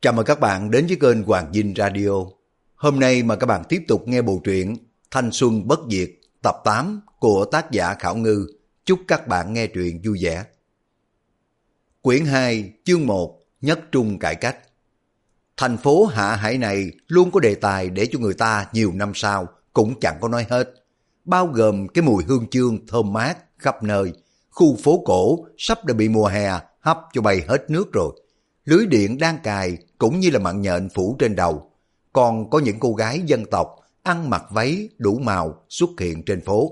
Chào mừng các bạn đến với kênh Hoàng Dinh Radio. Hôm nay mà các bạn tiếp tục nghe bộ truyện Thanh Xuân Bất Diệt tập 8 của tác giả Khảo Ngư. Chúc các bạn nghe truyện vui vẻ. Quyển 2, chương 1, Nhất Trung cải cách. Thành phố Hạ Hải này luôn có đề tài để cho người ta nhiều năm sau cũng chẳng có nói hết. Bao gồm cái mùi hương chương thơm mát khắp nơi. Khu phố cổ sắp đã bị mùa hè hấp cho bay hết nước rồi. Lưới điện đang cài cũng như là mạng nhện phủ trên đầu. Còn có những cô gái dân tộc ăn mặc váy đủ màu xuất hiện trên phố.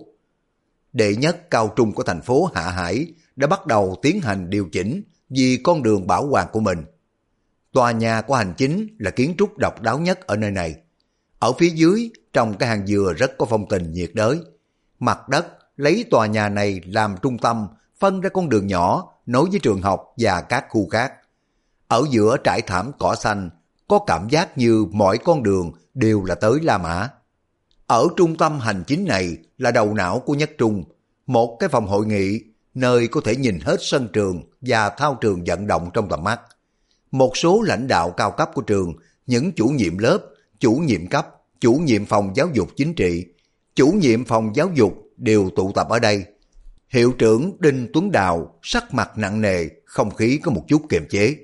Đệ nhất cao trung của thành phố Hạ Hải đã bắt đầu tiến hành điều chỉnh vì con đường bảo hoàng của mình. Tòa nhà của hành chính là kiến trúc độc đáo nhất ở nơi này. Ở phía dưới trong cái hàng dừa rất có phong tình nhiệt đới. Mặt đất lấy tòa nhà này làm trung tâm, phân ra con đường nhỏ nối với trường học và các khu khác. Ở giữa trải thảm cỏ xanh, có cảm giác như mọi con đường đều là tới La Mã. Ở trung tâm hành chính này là đầu não của Nhất Trung, một cái phòng hội nghị, nơi có thể nhìn hết sân trường và thao trường vận động trong tầm mắt. Một số lãnh đạo cao cấp của trường, những chủ nhiệm lớp, chủ nhiệm cấp, chủ nhiệm phòng giáo dục chính trị, chủ nhiệm phòng giáo dục đều tụ tập ở đây. Hiệu trưởng Đinh Tuấn Đào sắc mặt nặng nề, không khí có một chút kiềm chế.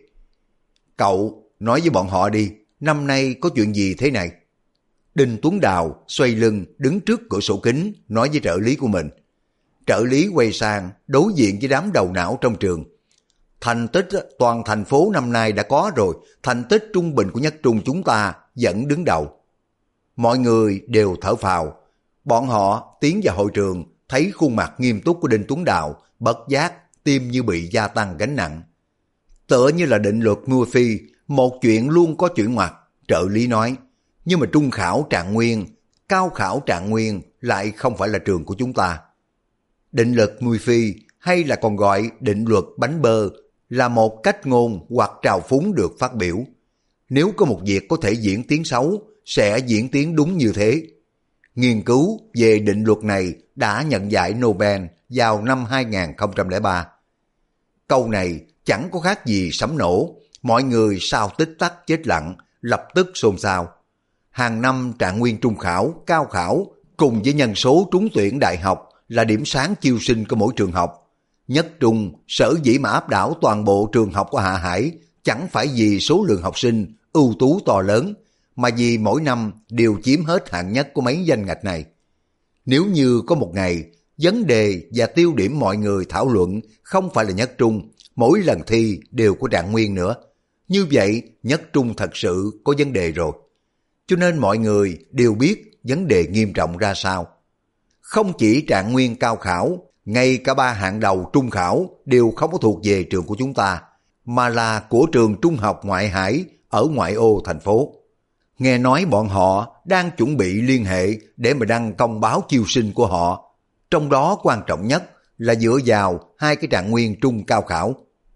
Cậu nói với bọn họ đi, năm nay có chuyện gì thế này? Đinh Tuấn Đào xoay lưng đứng trước cửa sổ kính nói với trợ lý của mình. Trợ lý quay sang đối diện với đám đầu não trong trường. Thành tích toàn thành phố năm nay đã có rồi, thành tích trung bình của Nhất Trung chúng ta vẫn đứng đầu. Mọi người đều thở phào. Bọn họ tiến vào hội trường, thấy khuôn mặt nghiêm túc của Đinh Tuấn Đào, bất giác tim như bị gia tăng gánh nặng. Tựa như là định luật Murphy, một chuyện luôn có chuyển ngoặt, trợ lý nói. Nhưng mà trung khảo Trạng Nguyên, cao khảo Trạng Nguyên lại không phải là trường của chúng ta. Định luật Murphy hay là còn gọi định luật bánh bơ là một cách ngôn hoặc trào phúng được phát biểu. Nếu có một việc có thể diễn tiến xấu, sẽ diễn tiến đúng như thế. Nghiên cứu về định luật này đã nhận giải Nobel vào năm 2003. Câu này chẳng có khác gì sấm nổ, mọi người sau tích tắc chết lặng, lập tức xôn xao. Hàng năm Trạng Nguyên trung khảo, cao khảo cùng với nhân số trúng tuyển đại học là điểm sáng chiêu sinh của mỗi trường học. Nhất Trung sở dĩ mà áp đảo toàn bộ trường học của Hạ Hải chẳng phải vì số lượng học sinh ưu tú to lớn, mà vì mỗi năm đều chiếm hết hạng nhất của mấy danh ngạch này. Nếu như có một ngày, vấn đề và tiêu điểm mọi người thảo luận không phải là Nhất Trung, mỗi lần thi đều có Trạng Nguyên nữa, như vậy Nhất Trung thật sự có vấn đề rồi. Cho nên mọi người đều biết vấn đề nghiêm trọng ra sao. Không chỉ Trạng Nguyên cao khảo, ngay cả 3 hạng đầu trung khảo đều không có thuộc về trường của chúng ta, mà là của trường trung học ngoại hải ở ngoại ô thành phố. Nghe nói bọn họ đang chuẩn bị liên hệ để mà đăng công báo chiêu sinh của họ. Trong đó quan trọng nhất là dựa vào 2 cái Trạng Nguyên trung cao khảo.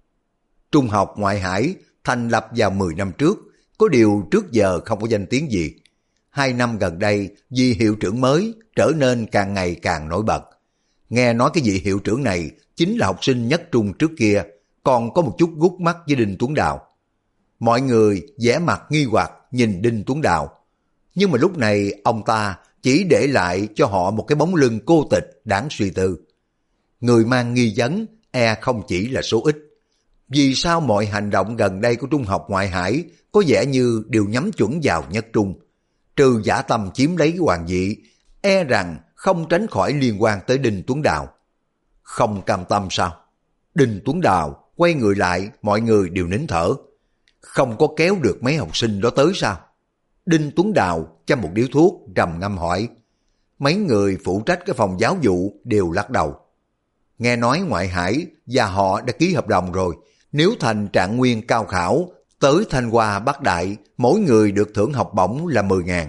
Trung học ngoại hải thành lập vào 10 năm trước, có điều trước giờ không có danh tiếng gì. 2 năm gần đây vì hiệu trưởng mới trở nên càng ngày càng nổi bật. Nghe nói cái vị hiệu trưởng này chính là học sinh Nhất Trung trước kia, còn có một chút gút mắt với Đinh Tuấn Đào. Mọi người vẻ mặt nghi hoặc nhìn Đinh Tuấn Đào. Nhưng mà lúc này ông ta chỉ để lại cho họ một cái bóng lưng cô tịch đáng suy tư. Người mang nghi vấn không chỉ là số ít. Vì sao mọi hành động gần đây của trung học ngoại hải có vẻ như đều nhắm chuẩn vào Nhất Trung? Trừ dã tâm chiếm lấy hoàng vị, rằng không tránh khỏi liên quan tới Đinh Tuấn Đào. Không cam tâm sao? Đinh Tuấn Đào quay người lại, mọi người đều nín thở. Không có kéo được mấy học sinh đó tới sao? Đinh Tuấn Đào châm một điếu thuốc trầm ngâm hỏi. Mấy người phụ trách cái phòng giáo vụ đều lắc đầu. Nghe nói ngoại hải và họ đã ký hợp đồng rồi, nếu thành Trạng Nguyên cao khảo tới Thanh Hoa Bắc Đại, mỗi người được thưởng học bổng là 10.000.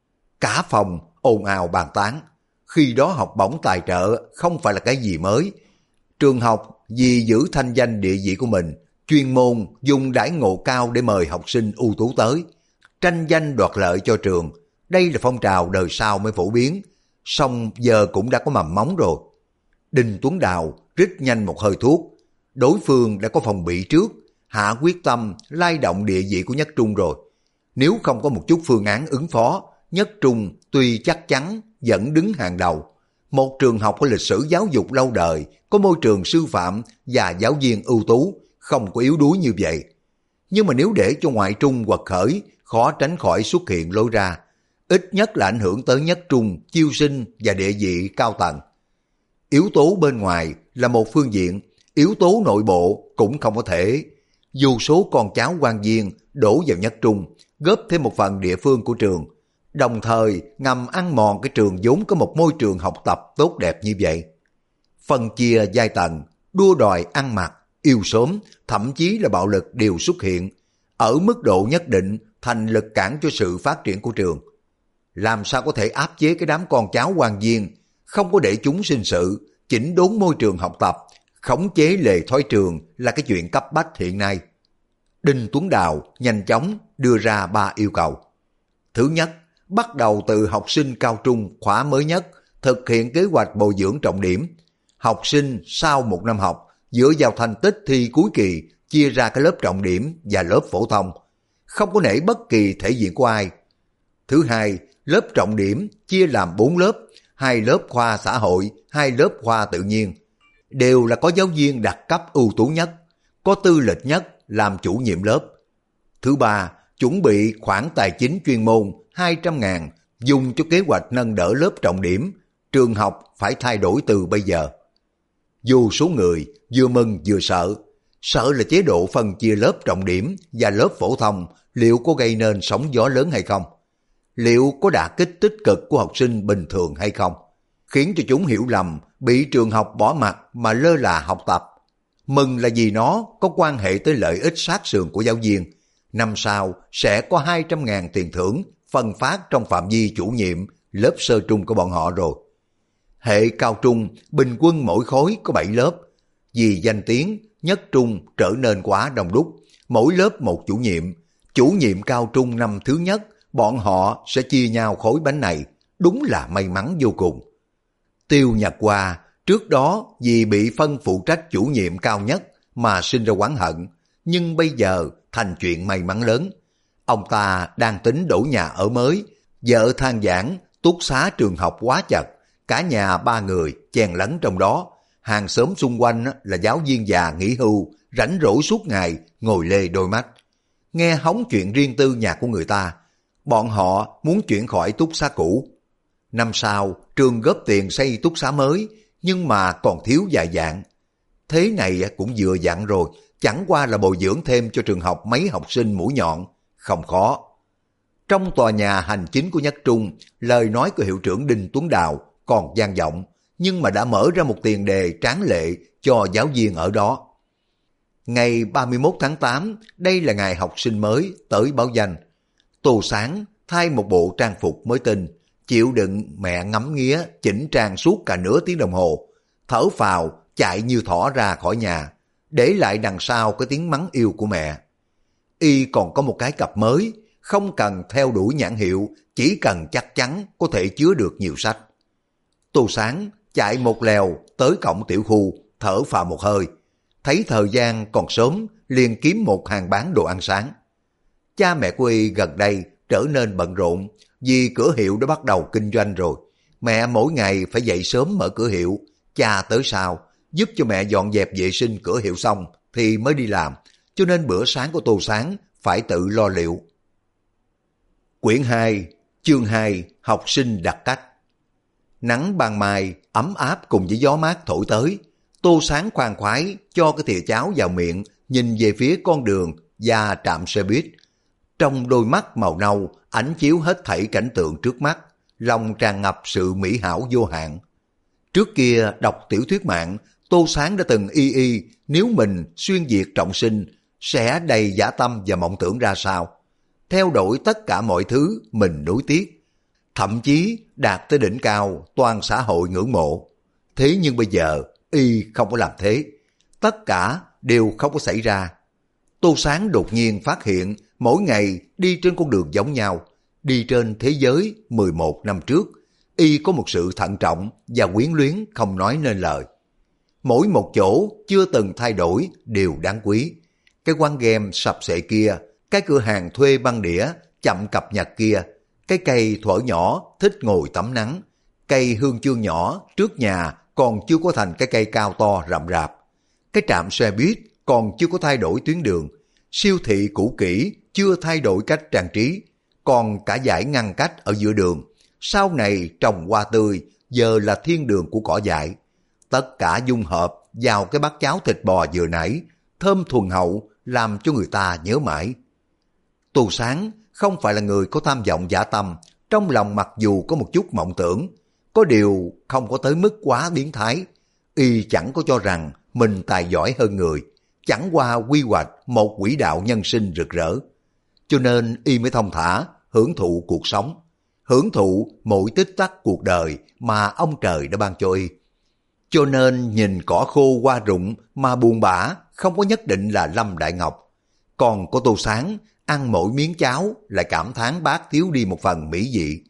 Cả phòng ồn ào bàn tán. Khi đó học bổng tài trợ không phải là cái gì mới. Trường học vì giữ thanh danh địa vị của mình, chuyên môn dùng đãi ngộ cao để mời học sinh ưu tú tới, tranh danh đoạt lợi cho trường. Đây là phong trào đời sau mới phổ biến, song giờ cũng đã có mầm móng rồi. Đinh Tuấn Đào rít nhanh một hơi thuốc. Đối phương đã có phòng bị trước, hạ quyết tâm lay động địa vị của Nhất Trung rồi. Nếu không có một chút phương án ứng phó, Nhất Trung tuy chắc chắn vẫn đứng hàng đầu. Một trường học có lịch sử giáo dục lâu đời, có môi trường sư phạm và giáo viên ưu tú, không có yếu đuối như vậy. Nhưng mà nếu để cho ngoại trung quật khởi, khó tránh khỏi xuất hiện lối ra, ít nhất là ảnh hưởng tới Nhất Trung, chiêu sinh và địa vị cao tầng. Yếu tố bên ngoài là một phương diện, yếu tố nội bộ cũng không có thể. Dù số con cháu quan viên đổ vào Nhất Trung, góp thêm một phần địa phương của trường, đồng thời ngầm ăn mòn cái trường vốn có một môi trường học tập tốt đẹp như vậy. Phân chia giai tầng, đua đòi ăn mặc, yêu sớm, thậm chí là bạo lực đều xuất hiện, ở mức độ nhất định thành lực cản cho sự phát triển của trường. Làm sao có thể áp chế cái đám con cháu quan viên, không có để chúng sinh sự, chỉnh đốn môi trường học tập, khống chế lề thói trường là cái chuyện cấp bách hiện nay. Đinh Tuấn Đào nhanh chóng đưa ra 3 yêu cầu. Thứ nhất, bắt đầu từ học sinh cao trung khóa mới nhất, thực hiện kế hoạch bồi dưỡng trọng điểm. Học sinh sau 1 năm học, dựa vào thành tích thi cuối kỳ, chia ra cái lớp trọng điểm và lớp phổ thông, không có nể bất kỳ thể diện của ai. Thứ hai, lớp trọng điểm chia làm 4 lớp, 2 lớp khoa xã hội, 2 lớp khoa tự nhiên. Đều là có giáo viên đặc cấp ưu tú nhất, có tư lịch nhất làm chủ nhiệm lớp. Thứ ba, chuẩn bị khoản tài chính chuyên môn 200.000 dùng cho kế hoạch nâng đỡ lớp trọng điểm. Trường học phải thay đổi từ bây giờ. Dù số người vừa mừng vừa sợ là chế độ phân chia lớp trọng điểm và lớp phổ thông liệu có gây nên sóng gió lớn hay không? Liệu có đả kích tích cực của học sinh bình thường hay không? Khiến cho chúng hiểu lầm, bị trường học bỏ mặt mà lơ là học tập. Mừng là vì nó có quan hệ tới lợi ích sát sườn của giáo viên. Năm sau sẽ có 200.000 tiền thưởng phân phát trong phạm vi chủ nhiệm lớp sơ trung của bọn họ rồi. Hệ cao trung bình quân mỗi khối có 7 lớp. Vì danh tiếng, Nhất Trung trở nên quá đông đúc, mỗi lớp một chủ nhiệm. Chủ nhiệm cao trung năm thứ nhất, bọn họ sẽ chia nhau khối bánh này, đúng là may mắn vô cùng. Tiêu Nhật Hoa trước đó vì bị phân phụ trách chủ nhiệm cao nhất mà sinh ra oán hận, nhưng bây giờ thành chuyện may mắn lớn. Ông ta đang tính đổi nhà ở mới, vợ than vãn túc xá trường học quá chật, cả nhà 3 người chèn lấn trong đó. Hàng xóm xung quanh là giáo viên già nghỉ hưu, rảnh rỗi suốt ngày, ngồi lê đôi mắt. Nghe hóng chuyện riêng tư nhà của người ta, bọn họ muốn chuyển khỏi túc xá cũ. Năm sau, trường góp tiền xây túc xá mới, nhưng mà còn thiếu vài dạng. Thế này cũng vừa dặn rồi, chẳng qua là bồi dưỡng thêm cho trường học mấy học sinh mũi nhọn, không khó. Trong tòa nhà hành chính của Nhất Trung, lời nói của hiệu trưởng Đinh Tuấn Đào còn vang vọng, nhưng mà đã mở ra một tiền đề tráng lệ cho giáo viên ở đó. Ngày 31 tháng 8, đây là ngày học sinh mới tới báo danh. Tô Sáng thay một bộ trang phục mới tinh, chịu đựng mẹ ngắm nghía chỉnh trang suốt cả nửa tiếng đồng hồ, thở phào chạy như thỏ ra khỏi nhà, để lại đằng sau cái tiếng mắng yêu của mẹ. Y còn có một cái cặp mới, không cần theo đuổi nhãn hiệu, chỉ cần chắc chắn có thể chứa được nhiều sách. Tô Sáng chạy một lèo tới cổng tiểu khu, thở phào một hơi, thấy thời gian còn sớm liền kiếm một hàng bán đồ ăn sáng. Cha mẹ của Y gần đây trở nên bận rộn vì cửa hiệu đã bắt đầu kinh doanh rồi. Mẹ mỗi ngày phải dậy sớm mở cửa hiệu, cha tới sau giúp cho mẹ dọn dẹp vệ sinh cửa hiệu xong thì mới đi làm, cho nên bữa sáng của Tô Sáng phải tự lo liệu. Quyển 2, chương 2, học sinh đặc cách. Nắng ban mai ấm áp cùng với gió mát thổi tới, Tô Sáng khoan khoái cho cái thìa cháo vào miệng, nhìn về phía con đường và trạm xe buýt. Trong đôi mắt màu nâu ánh chiếu hết thảy cảnh tượng trước mắt, lòng tràn ngập sự mỹ hảo vô hạn. Trước kia đọc tiểu thuyết mạng, Tô Sáng đã từng y nếu mình xuyên việt trọng sinh sẽ đầy dã tâm và mộng tưởng ra sao, theo đuổi tất cả mọi thứ mình nuối tiếc, thậm chí đạt tới đỉnh cao toàn xã hội ngưỡng mộ. Thế nhưng bây giờ y không có làm thế, tất cả đều không có xảy ra. Tô Sáng đột nhiên phát hiện mỗi ngày đi trên con đường giống nhau, đi trên thế giới 11 năm trước, y có một sự thận trọng và quyến luyến không nói nên lời. Mỗi một chỗ chưa từng thay đổi đều đáng quý. cái quán game sập xệ kia, cái cửa hàng thuê băng đĩa chậm cập nhật kia, cái cây thuở nhỏ thích ngồi tắm nắng, cây hương chương nhỏ trước nhà còn chưa có thành cái cây cao to rậm rạp, cái trạm xe buýt còn chưa có thay đổi tuyến đường, siêu thị cũ kỹ chưa thay đổi cách trang trí, còn cả dải ngăn cách ở giữa đường, sau này trồng hoa tươi, giờ là thiên đường của cỏ dại. Tất cả dung hợp vào cái bát cháo thịt bò vừa nãy, thơm thuần hậu, làm cho người ta nhớ mãi. Tô Sáng không phải là người có tham vọng dã tâm, trong lòng mặc dù có một chút mộng tưởng, có điều không có tới mức quá biến thái. Y chẳng có cho rằng mình tài giỏi hơn người, chẳng qua quy hoạch một quỹ đạo nhân sinh rực rỡ. Cho nên y mới thông thả, hưởng thụ cuộc sống, hưởng thụ mỗi tích tắc cuộc đời mà ông trời đã ban cho y. Cho nên nhìn cỏ khô hoa rụng mà buồn bã không có nhất định là Lâm Đại Ngọc. Còn có Tô Sáng ăn mỗi miếng cháo lại cảm thán bát thiếu đi một phần mỹ vị.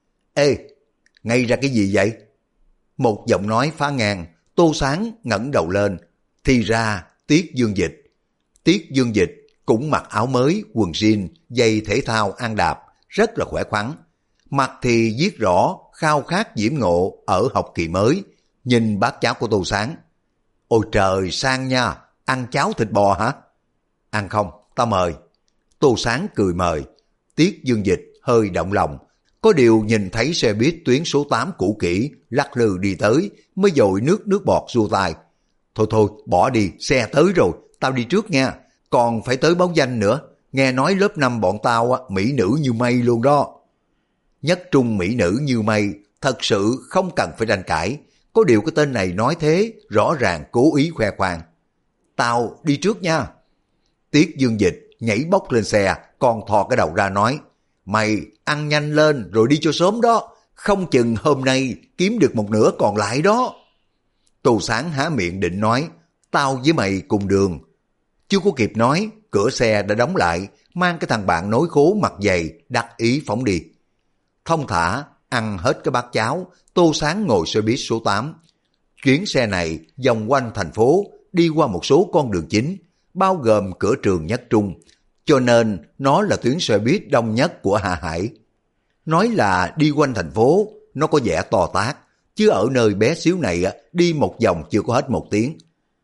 Ê, ngay ra cái gì vậy? Một giọng nói phá ngang, Tô Sáng ngẩng đầu lên, thì ra Tiết Dương Dịch. Tiết Dương Dịch cũng mặc áo mới, quần jean, giày thể thao ăn đạp, rất là khỏe khoắn. Mặt thì viết rõ khao khát diễm ngộ ở học kỳ mới, nhìn bát cháo của Tô Sáng. Ôi trời, sang nha, ăn cháo thịt bò hả? Ăn không, ta mời. Tô Sáng cười mời. Tiết Dương Dịch hơi động lòng, có điều nhìn thấy xe buýt tuyến số 8 cũ kỹ lắc lư đi tới, mới dội nước bọt xua tay. Thôi thôi, bỏ đi, xe tới rồi, tao đi trước nha, còn phải tới báo danh nữa, nghe nói lớp 5 bọn tao mỹ nữ như mây luôn đó. Nhất trung mỹ nữ như mây, thật sự không cần phải tranh cãi, có điều cái tên này nói thế, rõ ràng cố ý khoe khoang. Tao đi trước nha. Tiết Dương Dịch nhảy bốc lên xe, còn thò cái đầu ra nói, mày ăn nhanh lên rồi đi cho sớm đó, không chừng hôm nay kiếm được một nửa còn lại đó. Tô Sáng há miệng định nói, tao với mày cùng đường. Chưa có kịp nói, cửa xe đã đóng lại, mang cái thằng bạn nối khố mặt dày, đắc ý phóng đi. Thông thả, ăn hết cái bát cháo, Tô Sáng ngồi xe buýt số 8. Chuyến xe này vòng quanh thành phố, đi qua một số con đường chính, bao gồm cửa trường Nhất Trung, cho nên nó là tuyến xe buýt đông nhất của Hạ Hải. Nói là đi quanh thành phố, nó có vẻ to tát, chứ ở nơi bé xíu này đi một vòng chưa có hết 1 tiếng.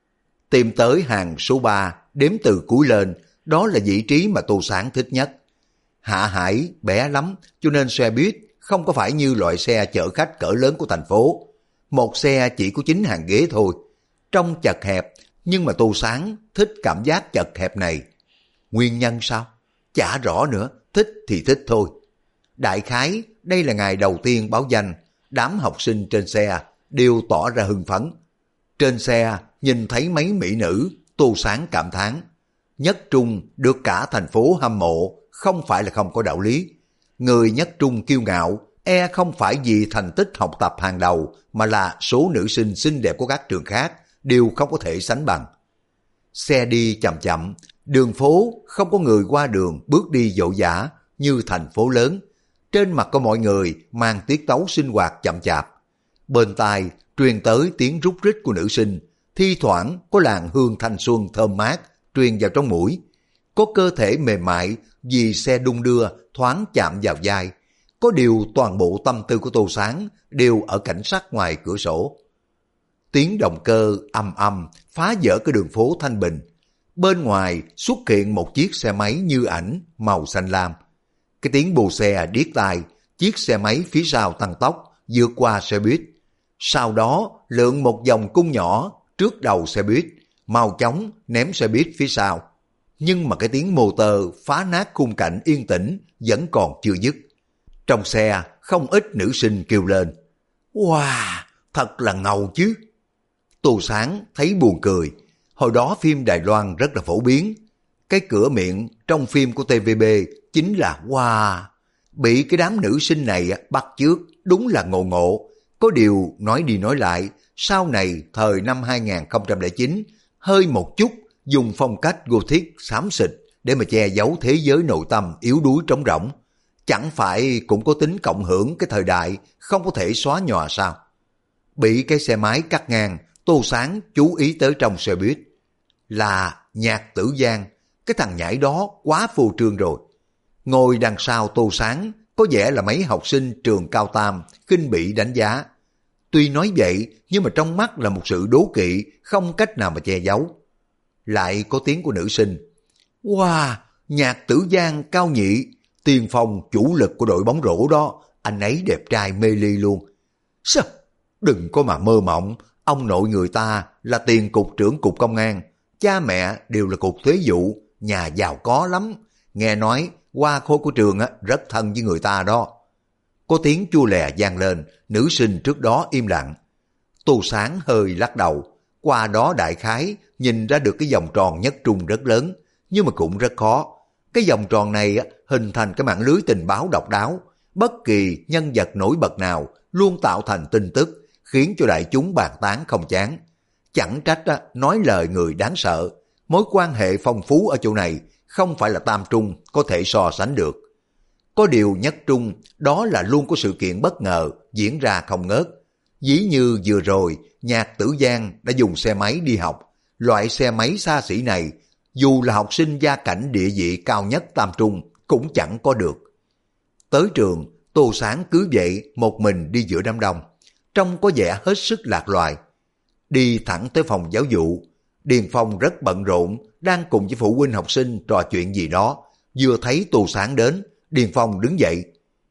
Tìm tới hàng số 3, đếm từ cuối lên, đó là vị trí mà Tô Sáng thích nhất. Hạ Hải bé lắm, cho nên xe buýt không có phải như loại xe chở khách cỡ lớn của thành phố. Một xe chỉ có 9 hàng ghế thôi. Trong chật hẹp, nhưng mà Tô Sáng thích cảm giác chật hẹp này. Nguyên nhân sao? Chả rõ nữa, thích thì thích thôi. Đại khái, đây là ngày đầu tiên báo danh, đám học sinh trên xe đều tỏ ra hưng phấn. Trên xe, nhìn thấy mấy mỹ nữ, Tô Sáng cảm thán. Nhất Trung được cả thành phố hâm mộ, không phải là không có đạo lý. Người Nhất Trung kiêu ngạo, không phải vì thành tích học tập hàng đầu, mà là số nữ sinh xinh đẹp của các trường khác đều không có thể sánh bằng. Xe đi chậm chậm, đường phố không có người qua đường bước đi vội vã như thành phố lớn. Trên mặt của mọi người mang tiết tấu sinh hoạt chậm chạp. Bên tai truyền tới tiếng rúc rích của nữ sinh, thi thoảng có làn hương thanh xuân thơm mát truyền vào trong mũi. Có cơ thể mềm mại vì xe đung đưa thoáng chạm vào vai. Có điều toàn bộ tâm tư của Tô Sáng đều ở cảnh sát ngoài cửa sổ. Tiếng động cơ ầm ầm phá vỡ cái đường phố thanh bình. Bên ngoài xuất hiện một chiếc xe máy như ảnh màu xanh lam. Cái tiếng bù xe điếc tai, chiếc xe máy phía sau tăng tốc vượt qua xe buýt. Sau đó lượn một vòng cung nhỏ trước đầu xe buýt, mau chóng ném xe buýt phía sau. Nhưng mà cái tiếng motor phá nát khung cảnh yên tĩnh vẫn còn chưa dứt. Trong xe không ít nữ sinh kêu lên, wow, thật là ngầu chứ. Tô Sáng thấy buồn cười. Hồi đó phim Đài Loan rất là phổ biến. Cái cửa miệng trong phim của TVB chính là wow. Bị cái đám nữ sinh này bắt chước đúng là ngộ ngộ. Có điều nói đi nói lại, sau này thời năm 2009 hơi một chút dùng phong cách Gothic xám xịt để mà che giấu thế giới nội tâm yếu đuối trống rỗng. Chẳng phải cũng có tính cộng hưởng cái thời đại không có thể xóa nhòa sao? Bị cái xe máy cắt ngang, Tô Sáng chú ý tới trong xe buýt là Nhạc Tử Giang, cái thằng nhãi đó quá phô trương rồi. Ngồi đằng sau Tô Sáng có vẻ là mấy học sinh trường Cao Tam khinh bỉ đánh giá. Tuy nói vậy nhưng mà trong mắt là một sự đố kỵ không cách nào mà che giấu. Lại có tiếng của nữ sinh. Wow, Nhạc Tử Giang cao nhị, tiền phong chủ lực của đội bóng rổ đó, anh ấy đẹp trai mê ly luôn. Sao? Đừng có mà mơ mộng, ông nội người ta là tiền cục trưởng cục công an, cha mẹ đều là cục thuế vụ, nhà giàu có lắm. Nghe nói hoa khôi của trường rất thân với người ta đó. Có tiếng chua lè vang lên, nữ sinh trước đó im lặng. Tô Sáng hơi lắc đầu, qua đó đại khái nhìn ra được cái vòng tròn nhất trung rất lớn, nhưng mà cũng rất khó. Cái vòng tròn này hình thành cái mạng lưới tình báo độc đáo, bất kỳ nhân vật nổi bật nào luôn tạo thành tin tức, khiến cho đại chúng bàn tán không chán. Chẳng trách nói lời người đáng sợ, mối quan hệ phong phú ở chỗ này không phải là tam trung có thể so sánh được. Có điều nhất trung, đó là luôn có sự kiện bất ngờ diễn ra không ngớt. Ví như vừa rồi, Nhạc Tử Giang đã dùng xe máy đi học. Loại xe máy xa xỉ này, dù là học sinh gia cảnh địa vị cao nhất tam trung, cũng chẳng có được. Tới trường, Tô Sáng cứ vậy một mình đi giữa đám đông, trông có vẻ hết sức lạc loài. Đi thẳng tới phòng giáo vụ, Điền Phong rất bận rộn, đang cùng với phụ huynh học sinh trò chuyện gì đó. Vừa thấy Tô Sáng đến, Điền Phong đứng dậy.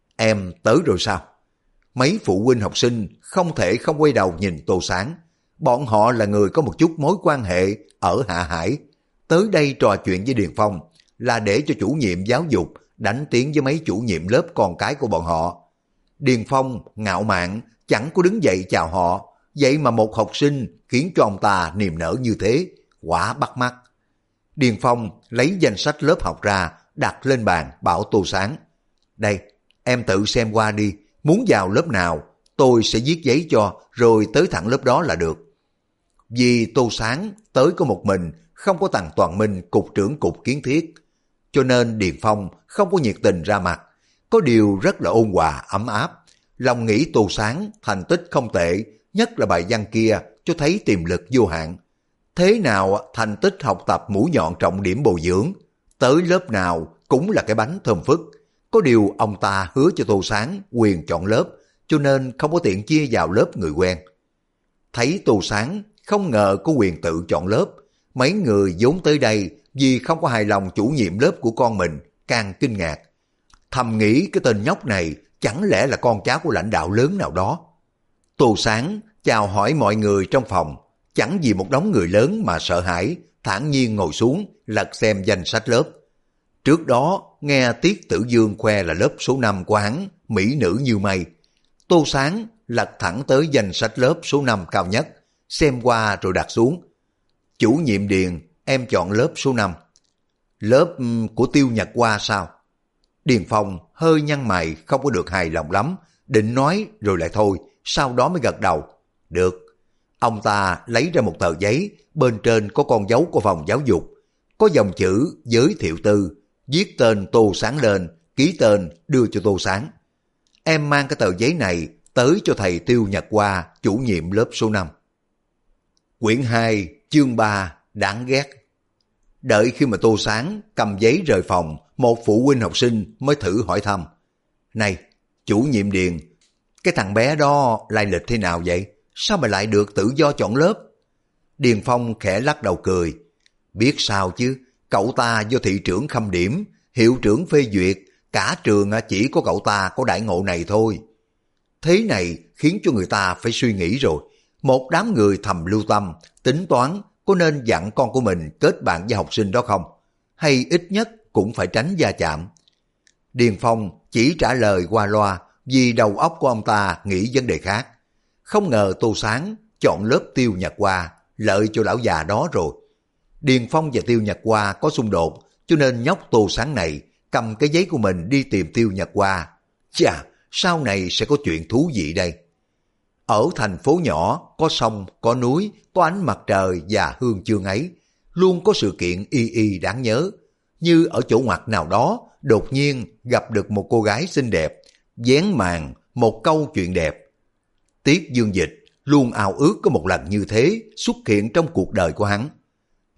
Em tới rồi sao? Mấy phụ huynh học sinh không thể không quay đầu nhìn Tô Sáng. Bọn họ là người có một chút mối quan hệ ở Hạ Hải. Tới đây trò chuyện với Điền Phong là để cho chủ nhiệm giáo dục đánh tiếng với mấy chủ nhiệm lớp con cái của bọn họ. Điền Phong ngạo mạn chẳng có đứng dậy chào họ, vậy mà một học sinh khiến cho ông ta niềm nở như thế, quả bắt mắt. Điền Phong lấy danh sách lớp học ra, đặt lên bàn bảo Tô Sáng. Đây, em tự xem qua đi, muốn vào lớp nào, tôi sẽ viết giấy cho, rồi tới thẳng lớp đó là được. Vì Tô Sáng tới có một mình, không có thằng Toàn Minh cục trưởng cục kiến thiết, cho nên Điền Phong không có nhiệt tình ra mặt, có điều rất là ôn hòa ấm áp. Lòng nghĩ Tô Sáng thành tích không tệ, nhất là bài văn kia cho thấy tiềm lực vô hạn. Thế nào thành tích học tập mũi nhọn trọng điểm bồi dưỡng, tới lớp nào cũng là cái bánh thơm phức. Có điều ông ta hứa cho Tô Sáng quyền chọn lớp, cho nên không có tiện chia vào lớp người quen. Thấy Tô Sáng không ngờ có quyền tự chọn lớp, mấy người vốn tới đây vì không có hài lòng chủ nhiệm lớp của con mình càng kinh ngạc. Thầm nghĩ cái tên nhóc này chẳng lẽ là con cháu của lãnh đạo lớn nào đó. Tô Sáng chào hỏi mọi người trong phòng, chẳng vì một đống người lớn mà sợ hãi, thản nhiên ngồi xuống lật xem danh sách lớp. Trước đó nghe Tiết Tử Dương khoe là lớp số 5 của hắn, mỹ nữ như mây. Tô Sáng lật thẳng tới danh sách lớp số 5 cao nhất, xem qua rồi đặt xuống. Chủ nhiệm Điền, em chọn lớp số 5. Lớp của Tiêu Nhật Hoa sao? Điền Phong hơi nhăn mày không có được hài lòng lắm, định nói rồi lại thôi, sau đó mới gật đầu. Được. Ông ta lấy ra một tờ giấy, bên trên có con dấu của phòng giáo dục, có dòng chữ giới thiệu tư, viết tên Tô Sáng lên, ký tên đưa cho Tô Sáng. Em mang cái tờ giấy này tới cho thầy Tiêu Nhật Hoa, chủ nhiệm lớp số 5. Quyển 2, chương 3, đáng ghét. Đợi khi mà Tô Sáng cầm giấy rời phòng, một phụ huynh học sinh mới thử hỏi thăm. Này, chủ nhiệm Điền, cái thằng bé đó lai lịch thế nào vậy? Sao mà lại được tự do chọn lớp? Điền Phong khẽ lắc đầu cười. Biết sao chứ, cậu ta do thị trưởng khâm điểm, hiệu trưởng phê duyệt, cả trường chỉ có cậu ta có đãi ngộ này thôi. Thế này khiến cho người ta phải suy nghĩ rồi. Một đám người thầm lưu tâm, tính toán có nên dặn con của mình kết bạn với học sinh đó không? Hay ít nhất cũng phải tránh va chạm. Điền Phong chỉ trả lời qua loa vì đầu óc của ông ta nghĩ vấn đề khác. Không ngờ Tô Sáng chọn lớp Tiêu Nhật Hoa, lợi cho lão già đó rồi. Điền Phong và Tiêu Nhật Hoa có xung đột, cho nên nhóc Tô Sáng này cầm cái giấy của mình đi tìm Tiêu Nhật Hoa. Chà, sau này sẽ có chuyện thú vị đây. Ở thành phố nhỏ, có sông, có núi, có ánh mặt trời và hương chương ấy, luôn có sự kiện y y đáng nhớ. Như ở chỗ ngoặt nào đó, đột nhiên gặp được một cô gái xinh đẹp, vén màn một câu chuyện đẹp. Tiết Dương Dịch luôn ao ước có một lần như thế xuất hiện trong cuộc đời của hắn.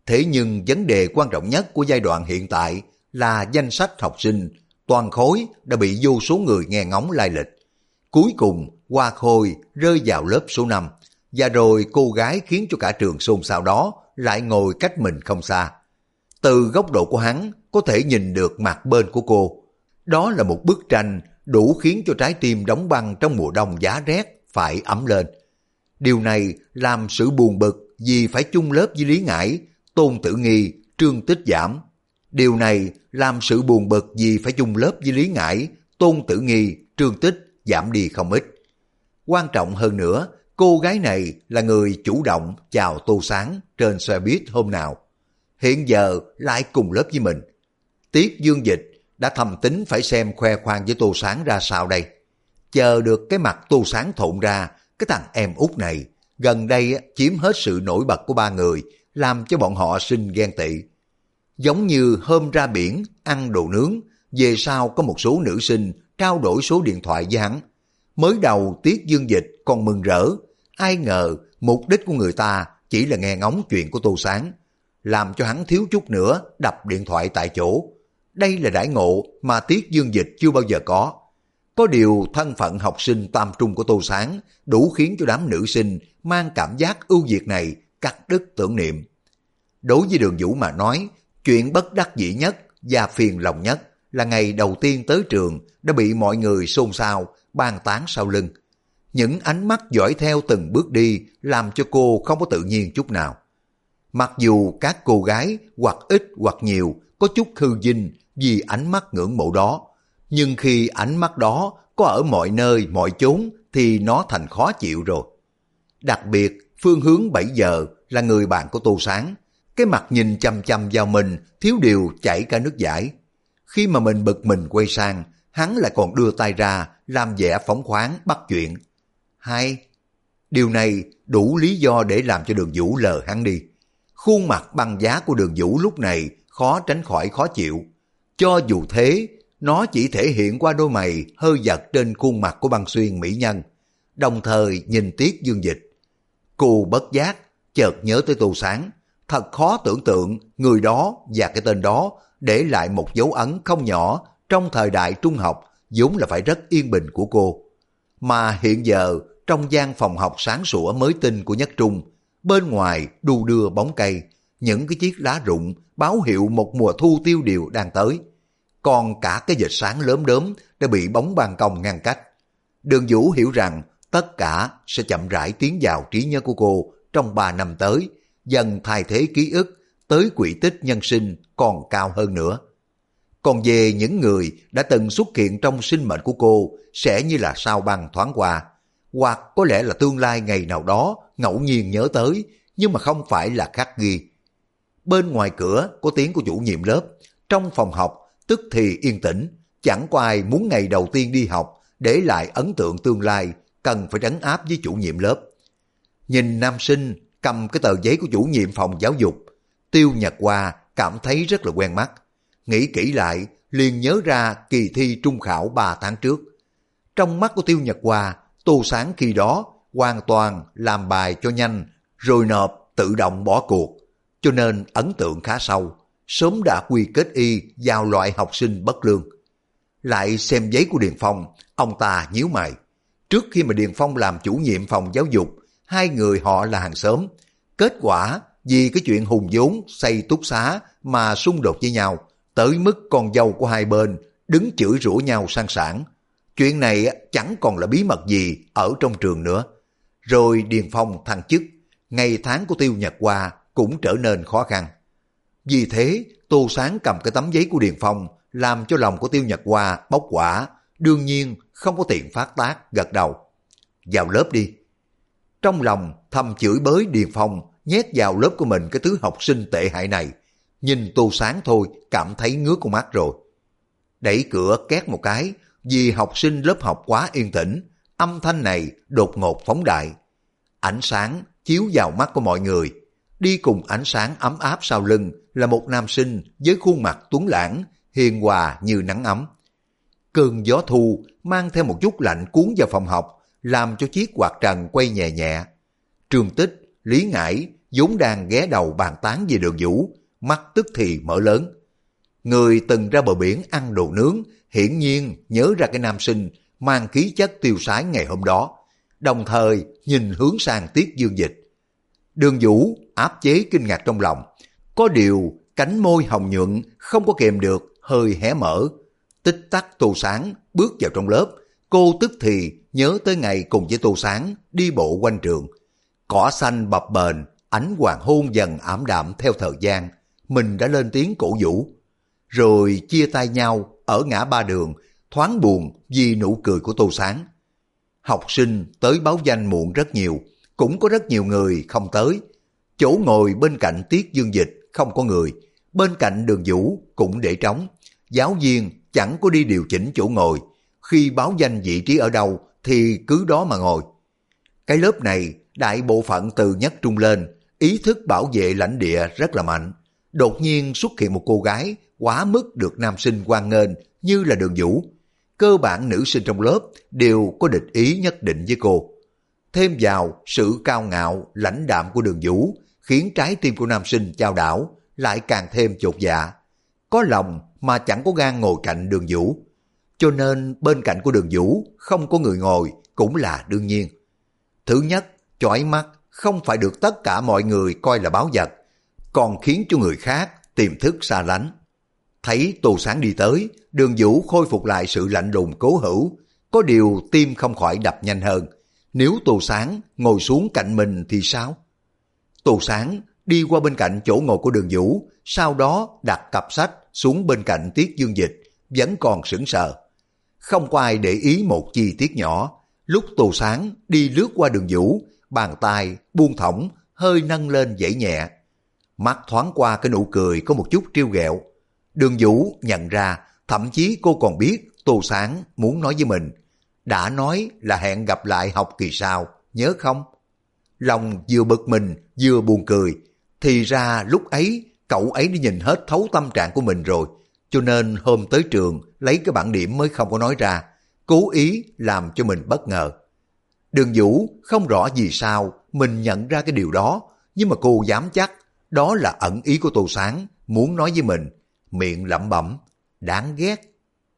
Thế nhưng vấn đề quan trọng nhất của giai đoạn hiện tại là danh sách học sinh toàn khối đã bị vô số người nghe ngóng lai lịch. Cuối cùng Hoa Khôi rơi vào lớp số 5, và rồi cô gái khiến cho cả trường xôn xao đó lại ngồi cách mình không xa. Từ góc độ của hắn có thể nhìn được mặt bên của cô. Đó là một bức tranh đủ khiến cho trái tim đóng băng trong mùa đông giá rét phải ấm lên. Điều này làm sự buồn bực vì phải chung lớp với Lý Ngải, Tôn Tử Nghi, Trương Tích giảm. Điều này làm sự buồn bực vì phải chung lớp với Lý Ngải, Tôn Tử Nghi, Trương Tích giảm đi không ít. Quan trọng hơn nữa, cô gái này là người chủ động chào Tô Sáng trên xe buýt hôm nào. Hiện giờ lại cùng lớp với mình. Tiết Dương Dịch đã thầm tính phải xem khoe khoang với Tô Sáng ra sao đây. Chờ được cái mặt Tô Sáng thộn ra, cái thằng em út này gần đây chiếm hết sự nổi bật của ba người, làm cho bọn họ sinh ghen tị. Giống như hôm ra biển ăn đồ nướng, về sau có một số nữ sinh trao đổi số điện thoại với hắn. Mới đầu Tiết Dương Dịch còn mừng rỡ, ai ngờ mục đích của người ta chỉ là nghe ngóng chuyện của Tô Sáng, làm cho hắn thiếu chút nữa đập điện thoại tại chỗ. Đây là đãi ngộ mà Tiết Dương Dịch chưa bao giờ có. Có điều thân phận học sinh tam trung của Tô Sáng đủ khiến cho đám nữ sinh mang cảm giác ưu việt này cắt đứt tưởng niệm. Đối với Đường Vũ mà nói, chuyện bất đắc dĩ nhất và phiền lòng nhất là ngày đầu tiên tới trường đã bị mọi người xôn xao, bàn tán sau lưng. Những ánh mắt dõi theo từng bước đi làm cho cô không có tự nhiên chút nào. Mặc dù các cô gái hoặc ít hoặc nhiều có chút hư vinh vì ánh mắt ngưỡng mộ đó, nhưng khi ánh mắt đó có ở mọi nơi mọi chốn thì nó thành khó chịu rồi. Đặc biệt Phương Hướng 7 giờ là người bạn của Tô Sáng, cái mặt nhìn chăm chăm vào mình thiếu điều chảy cả nước dãi. Khi mà mình bực mình quay sang, hắn lại còn đưa tay ra làm vẻ phóng khoáng bắt chuyện. Hay, điều này đủ lý do để làm cho Đường Vũ lờ hắn đi. Khuôn mặt băng giá của Đường Vũ lúc này khó tránh khỏi khó chịu. Cho dù thế, nó chỉ thể hiện qua đôi mày hơi giật trên khuôn mặt của Băng Xuyên mỹ nhân, đồng thời nhìn Tiết Dương Dịch. Cô bất giác chợt nhớ tới Tô Sáng. Thật khó tưởng tượng người đó và cái tên đó để lại một dấu ấn không nhỏ trong thời đại trung học vốn là phải rất yên bình của cô. Mà hiện giờ trong gian phòng học sáng sủa mới tinh của Nhất Trung, bên ngoài đu đưa bóng cây, những cái chiếc lá rụng báo hiệu một mùa thu tiêu điều đang tới. Còn cả cái vệt sáng lớn đốm đã bị bóng ban công ngăn cách. Đường Vũ hiểu rằng tất cả sẽ chậm rãi tiến vào trí nhớ của cô trong 3 năm tới, dần thay thế ký ức tới quỹ tích nhân sinh còn cao hơn nữa. Còn về những người đã từng xuất hiện trong sinh mệnh của cô sẽ như là sao băng thoáng qua, hoặc có lẽ là tương lai ngày nào đó ngẫu nhiên nhớ tới, nhưng mà không phải là khắc ghi. Bên ngoài cửa có tiếng của chủ nhiệm lớp, trong phòng học tức thì yên tĩnh, chẳng có ai muốn ngày đầu tiên đi học để lại ấn tượng tương lai cần phải trấn áp với chủ nhiệm lớp. Nhìn nam sinh cầm cái tờ giấy của chủ nhiệm phòng giáo dục, Tiêu Nhật Hoa cảm thấy rất là quen mắt. Nghĩ kỹ lại, liền nhớ ra kỳ thi trung khảo 3 tháng trước. Trong mắt của Tiêu Nhật Hoa, Tô Sáng khi đó hoàn toàn làm bài cho nhanh, rồi nộp tự động bỏ cuộc, cho nên ấn tượng khá sâu, sớm đã quy kết y vào loại học sinh bất lương. Lại xem giấy của Điền Phong, ông ta nhíu mày. Trước khi mà Điền Phong làm chủ nhiệm phòng giáo dục, hai người họ là hàng xóm. Kết quả vì cái chuyện hùng vốn xây túc xá mà xung đột với nhau, tới mức con dâu của hai bên đứng chửi rủa nhau sang sảng. Chuyện này chẳng còn là bí mật gì ở trong trường nữa. Rồi Điền Phong thăng chức, ngày tháng của Tiêu Nhật Hoa cũng trở nên khó khăn. Vì thế, Tô Sáng cầm cái tấm giấy của Điền Phong làm cho lòng của Tiêu Nhật Hoa bốc hỏa, đương nhiên không có tiện phát tác, gật đầu. Vào lớp đi. Trong lòng thầm chửi bới Điền Phong nhét vào lớp của mình cái thứ học sinh tệ hại này. Nhìn Tô Sáng thôi cảm thấy ngứa con mắt rồi. Đẩy cửa két một cái, vì học sinh lớp học quá yên tĩnh, âm thanh này đột ngột phóng đại. Ánh sáng chiếu vào mắt của mọi người. Đi cùng ánh sáng ấm áp sau lưng là một nam sinh với khuôn mặt tuấn lãng, hiền hòa như nắng ấm. Cơn gió thu mang theo một chút lạnh cuốn vào phòng học, làm cho chiếc quạt trần quay nhẹ nhẹ. Trương Tích, Lý Ngải vốn đang ghé đầu bàn tán về Đường Vũ, mắt tức thì mở lớn. Người từng ra bờ biển ăn đồ nướng, hiển nhiên nhớ ra cái nam sinh mang khí chất tiêu sái ngày hôm đó, đồng thời nhìn hướng sang Tiết Dương Dịch. Đường Vũ áp chế kinh ngạc trong lòng, có điều cánh môi hồng nhuận không có kềm được hơi hé mở. Tích tắc Tô Sáng bước vào trong lớp, cô tức thì nhớ tới ngày cùng với Tô Sáng đi bộ quanh trường. Cỏ xanh bập bềnh, ánh hoàng hôn dần ảm đạm theo thời gian, mình đã lên tiếng cổ vũ. Rồi chia tay nhau ở ngã ba đường, thoáng buồn vì nụ cười của Tô Sáng. Học sinh tới báo danh muộn rất nhiều, cũng có rất nhiều người không tới. Chỗ ngồi bên cạnh Tiết Dương Dịch không có người, bên cạnh Đường Vũ cũng để trống. Giáo viên chẳng có đi điều chỉnh chỗ ngồi, khi báo danh vị trí ở đâu thì cứ đó mà ngồi. Cái lớp này đại bộ phận từ nhất trung lên, ý thức bảo vệ lãnh địa rất là mạnh. Đột nhiên xuất hiện một cô gái quá mức được nam sinh hoan nghênh như là Đường Vũ. Cơ bản nữ sinh trong lớp đều có địch ý nhất định với cô. Thêm vào sự cao ngạo, lãnh đạm của Đường Vũ khiến trái tim của nam sinh chao đảo, lại càng thêm chột dạ. Có lòng mà chẳng có gan ngồi cạnh Đường Vũ. Cho nên bên cạnh của Đường Vũ không có người ngồi cũng là đương nhiên. Thứ nhất, chói mắt không phải được tất cả mọi người coi là báu vật, còn khiến cho người khác tiềm thức xa lánh. Thấy Tô Sáng đi tới, Đường Vũ khôi phục lại sự lạnh lùng cố hữu, có điều tim không khỏi đập nhanh hơn. Nếu Tô Sáng ngồi xuống cạnh mình thì sao? Tô Sáng đi qua bên cạnh chỗ ngồi của Đường Vũ, sau đó đặt cặp sách xuống bên cạnh Tiết Dương Dịch, vẫn còn sững sờ. Không có ai để ý một chi tiết nhỏ. Lúc Tô Sáng đi lướt qua Đường Vũ, bàn tay buông thõng, hơi nâng lên dãy nhẹ. Mắt thoáng qua cái nụ cười có một chút trêu ghẹo. Đường Vũ nhận ra, thậm chí cô còn biết Tô Sáng muốn nói với mình. Đã nói là hẹn gặp lại học kỳ sau, nhớ không? Lòng vừa bực mình vừa buồn cười. Thì ra lúc ấy cậu ấy đã nhìn hết thấu tâm trạng của mình rồi. Cho nên hôm tới trường lấy cái bảng điểm mới không có nói ra, cố ý làm cho mình bất ngờ. Đường Vũ không rõ vì sao mình nhận ra cái điều đó, nhưng mà cô dám chắc đó là ẩn ý của Tô Sáng muốn nói với mình, miệng lẩm bẩm, đáng ghét.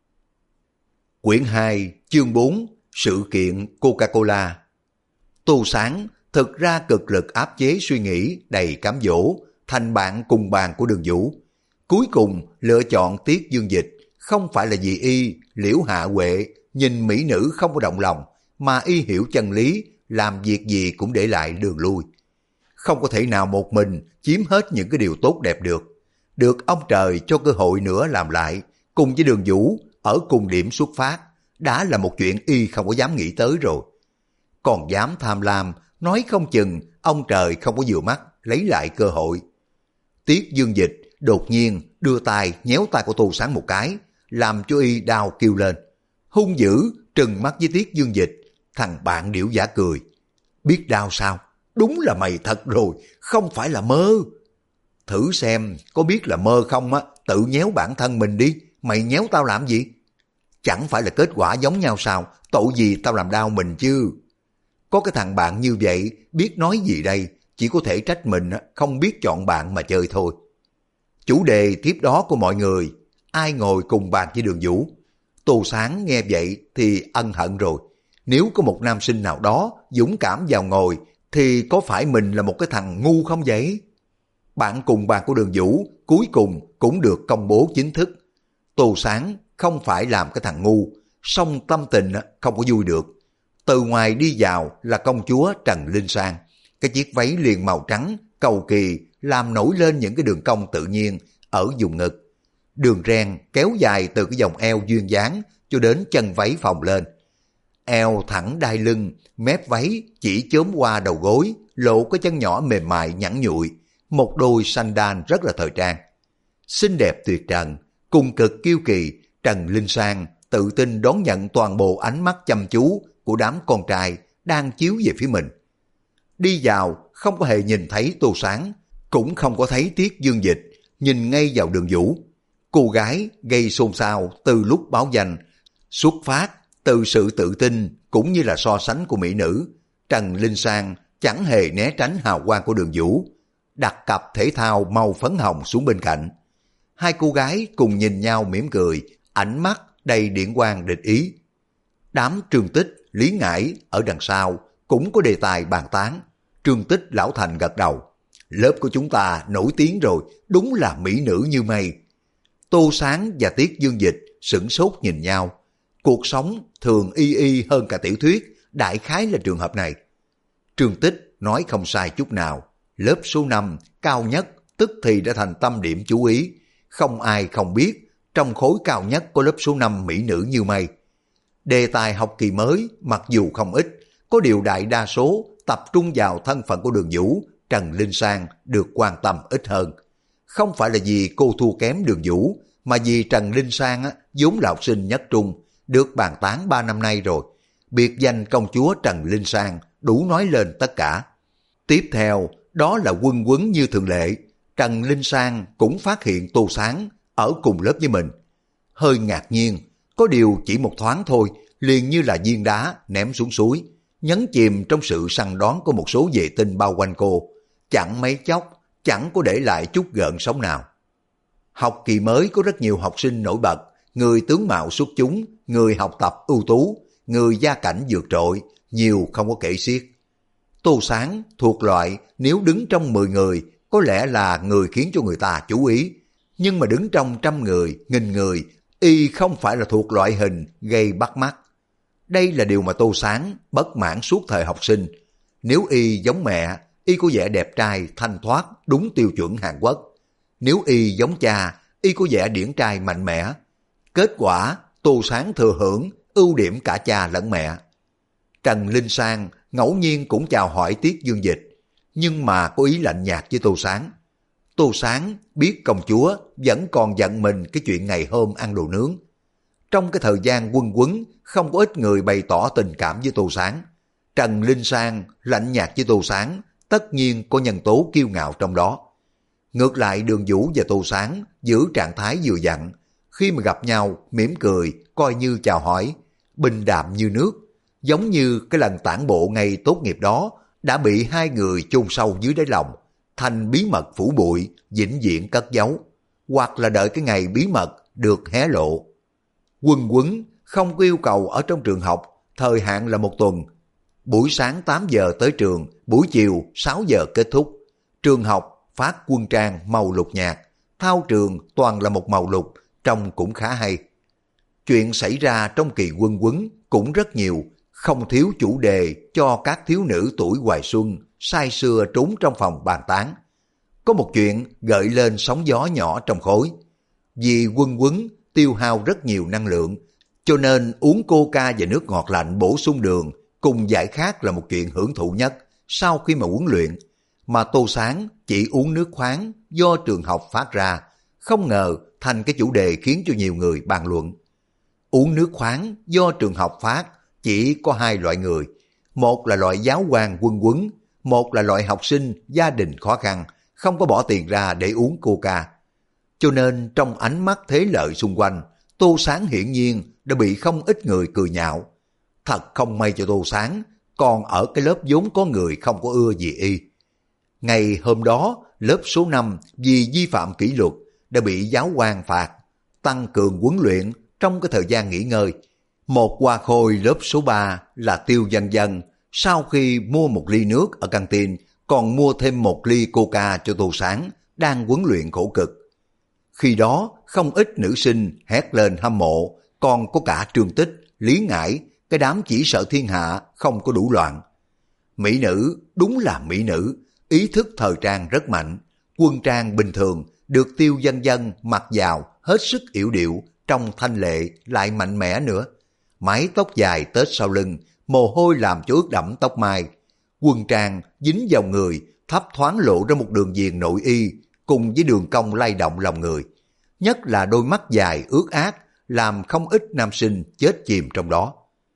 Quyển 2, chương 4, sự kiện Coca-Cola. Tô Sáng thực ra cực lực áp chế suy nghĩ đầy cám dỗ, thành bạn cùng bàn của Đường Vũ. Cuối cùng lựa chọn Tiết Dương Dịch không phải là vì y Liễu Hạ Huệ nhìn mỹ nữ không có động lòng, mà y hiểu chân lý, làm việc gì cũng để lại đường lui. Không có thể nào một mình chiếm hết những cái điều tốt đẹp được. Được ông trời cho cơ hội nữa làm lại, cùng với Đường Vũ ở cùng điểm xuất phát, đã là một chuyện y không có dám nghĩ tới rồi. Còn dám tham lam, nói không chừng ông trời không có vừa mắt lấy lại cơ hội. Tiết Dương Dịch đột nhiên đưa tay nhéo tay của Tô Sáng một cái, làm cho y đau kêu lên. Hung dữ trừng mắt với Tiết Dương Dịch, thằng bạn điểu giả cười. Biết đau sao? Đúng là mày thật rồi, không phải là mơ. Thử xem có biết là mơ không á, tự nhéo bản thân mình đi, mày nhéo tao làm gì? Chẳng phải là kết quả giống nhau sao, tội gì tao làm đau mình chứ. Có cái thằng bạn như vậy, biết nói gì đây, chỉ có thể trách mình không biết chọn bạn mà chơi thôi. Chủ đề tiếp đó của mọi người, ai ngồi cùng bàn với Đường Vũ? Tô Sáng nghe vậy thì ân hận rồi. Nếu có một nam sinh nào đó dũng cảm vào ngồi, thì có phải mình là một cái thằng ngu không vậy? Bạn cùng bàn của Đường Vũ cuối cùng cũng được công bố chính thức. Tô Sáng không phải làm cái thằng ngu, song tâm tình không có vui được. Từ ngoài đi vào là công chúa Trần Linh Sang. Cái chiếc váy liền màu trắng, cầu kỳ, làm nổi lên những cái đường cong tự nhiên ở vùng ngực. Đường ren kéo dài từ cái vòng eo duyên dáng cho đến chân váy phồng lên. Eo thẳng đai lưng, mép váy chỉ chớm qua đầu gối, lộ cái chân nhỏ mềm mại nhẵn nhụi, một đôi sandal rất là thời trang. Xinh đẹp tuyệt trần, cùng cực kiêu kỳ, Trần Linh Sang tự tin đón nhận toàn bộ ánh mắt chăm chú của đám con trai đang chiếu về phía mình. Đi vào không có hề nhìn thấy Tô Sáng, cũng không có thấy Tiết Dương Dịch, nhìn ngay vào Đường Vũ. Cô gái gây xôn xao từ lúc báo danh, xuất phát từ sự tự tin cũng như là so sánh của mỹ nữ. Trần Linh Sang chẳng hề né tránh hào quang của Đường Vũ, đặt cặp thể thao màu phấn hồng xuống bên cạnh. Hai cô gái cùng nhìn nhau mỉm cười, ánh mắt đầy điện quang địch ý. Đám Trương Tích, Lý Ngải ở đằng sau cũng có đề tài bàn tán. Trương Tích lão thành gật đầu. Lớp của chúng ta nổi tiếng rồi, đúng là mỹ nữ như mây. Tô Sáng và Tiết Dương Dịch sửng sốt nhìn nhau. Cuộc sống thường y y hơn cả tiểu thuyết, đại khái là trường hợp này. Trương Tích nói không sai chút nào. Lớp số 5 cao nhất tức thì đã thành tâm điểm chú ý. Không ai không biết trong khối cao nhất có lớp số 5 mỹ nữ như mây. Đề tài học kỳ mới mặc dù không ít, có điều đại đa số tập trung vào thân phận của Đường Vũ, Trần Linh Sang được quan tâm ít hơn. Không phải là vì cô thua kém Đường Vũ, mà vì Trần Linh Sang vốn là học sinh nhất trung, được bàn tán 3 năm nay rồi. Biệt danh công chúa Trần Linh Sang đủ nói lên tất cả. Tiếp theo đó là Quân Quấn như thường lệ. Trần Linh Sang cũng phát hiện Tô Sáng ở cùng lớp với mình. Hơi ngạc nhiên, có điều chỉ một thoáng thôi, liền như là viên đá ném xuống suối, nhấn chìm trong sự săn đón của một số vệ tinh bao quanh cô. Chẳng mấy chốc, chẳng có để lại chút gợn sóng nào. Học kỳ mới có rất nhiều học sinh nổi bật, người tướng mạo xuất chúng, người học tập ưu tú, người gia cảnh vượt trội, nhiều không có kể xiết. Tô Sáng thuộc loại nếu đứng trong 10 người, có lẽ là người khiến cho người ta chú ý. Nhưng mà đứng trong 100 người, nghìn người, y không phải là thuộc loại hình gây bắt mắt. Đây là điều mà Tô Sáng bất mãn suốt thời học sinh. Nếu y giống mẹ, y có vẻ đẹp trai, thanh thoát, đúng tiêu chuẩn Hàn Quốc. Nếu y giống cha, y có vẻ điển trai mạnh mẽ. Kết quả, Tô Sáng thừa hưởng ưu điểm cả cha lẫn mẹ. Trần Linh Sang ngẫu nhiên cũng chào hỏi Tiết Dương Dịch, nhưng mà có ý lạnh nhạt với Tô Sáng. Tô Sáng biết công chúa vẫn còn giận mình cái chuyện ngày hôm ăn đồ nướng. Trong cái thời gian Quân Quấn, không có ít người bày tỏ tình cảm với Tô Sáng. Trần Linh Sang lạnh nhạt với Tô Sáng, tất nhiên có nhân tố kiêu ngạo trong đó. Ngược lại Đường Vũ và Tô Sáng giữ trạng thái vừa dặn, khi mà gặp nhau mỉm cười, coi như chào hỏi, bình đạm như nước, giống như cái lần tản bộ ngày tốt nghiệp đó đã bị hai người chôn sâu dưới đáy lòng, thành bí mật phủ bụi, vĩnh viễn cất giấu, hoặc là đợi cái ngày bí mật được hé lộ. Quân Quấn không có yêu cầu ở trong trường học, thời hạn là 1 tuần. Buổi sáng 8 giờ tới trường, buổi chiều 6 giờ kết thúc. Trường học phát quân trang màu lục nhạt, thao trường toàn là một màu lục, trông cũng khá hay. Chuyện xảy ra trong kỳ Quân Quấn cũng rất nhiều, không thiếu chủ đề cho các thiếu nữ tuổi hoài xuân say sưa trốn trong phòng bàn tán. Có một chuyện gợi lên sóng gió nhỏ trong khối. Vì Quân Quấn tiêu hao rất nhiều năng lượng, cho nên uống coca và nước ngọt lạnh bổ sung đường cùng giải khát là một chuyện hưởng thụ nhất sau khi mà huấn luyện. Mà Tô Sáng chỉ uống nước khoáng do trường học phát ra, không ngờ thành cái chủ đề khiến cho nhiều người bàn luận. Uống nước khoáng do trường học phát chỉ có 2 loại người, một là loại giáo quan Quân Quấn, một là loại học sinh gia đình khó khăn, không có bỏ tiền ra để uống coca. Cho nên trong ánh mắt thế lợi xung quanh, Tô Sáng hiển nhiên đã bị không ít người cười nhạo. Thật không may cho Tô Sáng, còn ở cái lớp vốn có người không có ưa gì y. Ngày hôm đó, lớp số 5 vì vi phạm kỷ luật đã bị giáo quan phạt, tăng cường huấn luyện trong cái thời gian nghỉ ngơi. Một hoa khôi lớp số 3 là Tiêu Dân Dân, sau khi mua một ly nước ở căng tin, còn mua thêm một ly coca cho Tô Sáng, đang huấn luyện khổ cực. Khi đó, không ít nữ sinh hét lên hâm mộ, còn có cả Trương Tích, Lý Ngải, cái đám chỉ sợ thiên hạ không có đủ loạn. Mỹ nữ, đúng là mỹ nữ, ý thức thời trang rất mạnh, quân trang bình thường được Tiêu Dân Dân mặc vào hết sức yểu điệu, trông thanh lệ lại mạnh mẽ nữa. Mái tóc dài tết sau lưng, mồ hôi làm cho ướt đẫm tóc mai. Quân trang dính vào người, thấp thoáng lộ ra một đường viền nội y, cùng với đường cong lay động lòng người. Nhất là đôi mắt dài ướt át, làm không ít nam sinh chết chìm trong đó.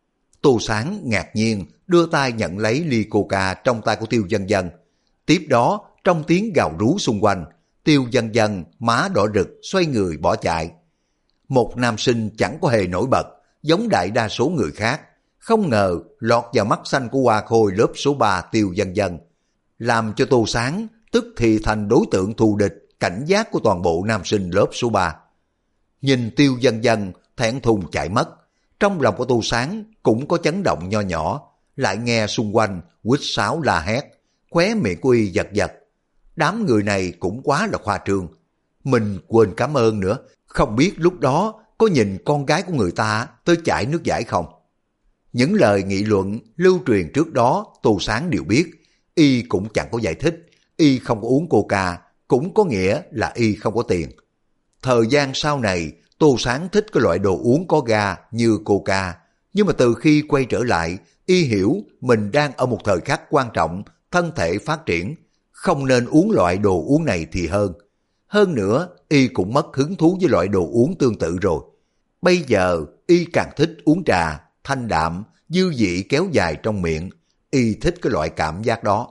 Tô Sáng ngạc nhiên đưa tay nhận lấy ly coca trong tay của Tiêu Dân Dân. Tiếp đó, trong tiếng gào rú xung quanh, Tiêu Dân Dân má đỏ rực xoay người bỏ chạy. Một nam sinh chẳng có hề nổi bật, giống đại đa số người khác, không ngờ lọt vào mắt xanh của hoa khôi lớp số 3 Tiêu Dân Dân, làm cho Tô Sáng tức thì thành đối tượng thù địch, cảnh giác của toàn bộ nam sinh lớp số 3. Nhìn Tiêu Dân Dân thẹn thùng chạy mất, trong lòng của Tô Sáng cũng có chấn động nho nhỏ, lại nghe xung quanh huýt sáo la hét, khóe miệng của y giật giật. Đám người này cũng quá là khoa trương. Mình quên cảm ơn nữa, không biết lúc đó có nhìn con gái của người ta tới chảy nước giải không? Những lời nghị luận lưu truyền trước đó Tô Sáng đều biết, y cũng chẳng có giải thích, y không có uống coca cũng có nghĩa là y không có tiền. Thời gian sau này Tô Sáng thích cái loại đồ uống có ga như coca, nhưng mà từ khi quay trở lại, y hiểu mình đang ở một thời khắc quan trọng, thân thể phát triển, không nên uống loại đồ uống này thì hơn. Hơn nữa, y cũng mất hứng thú với loại đồ uống tương tự rồi. Bây giờ, y càng thích uống trà, thanh đạm, dư vị kéo dài trong miệng, y thích cái loại cảm giác đó.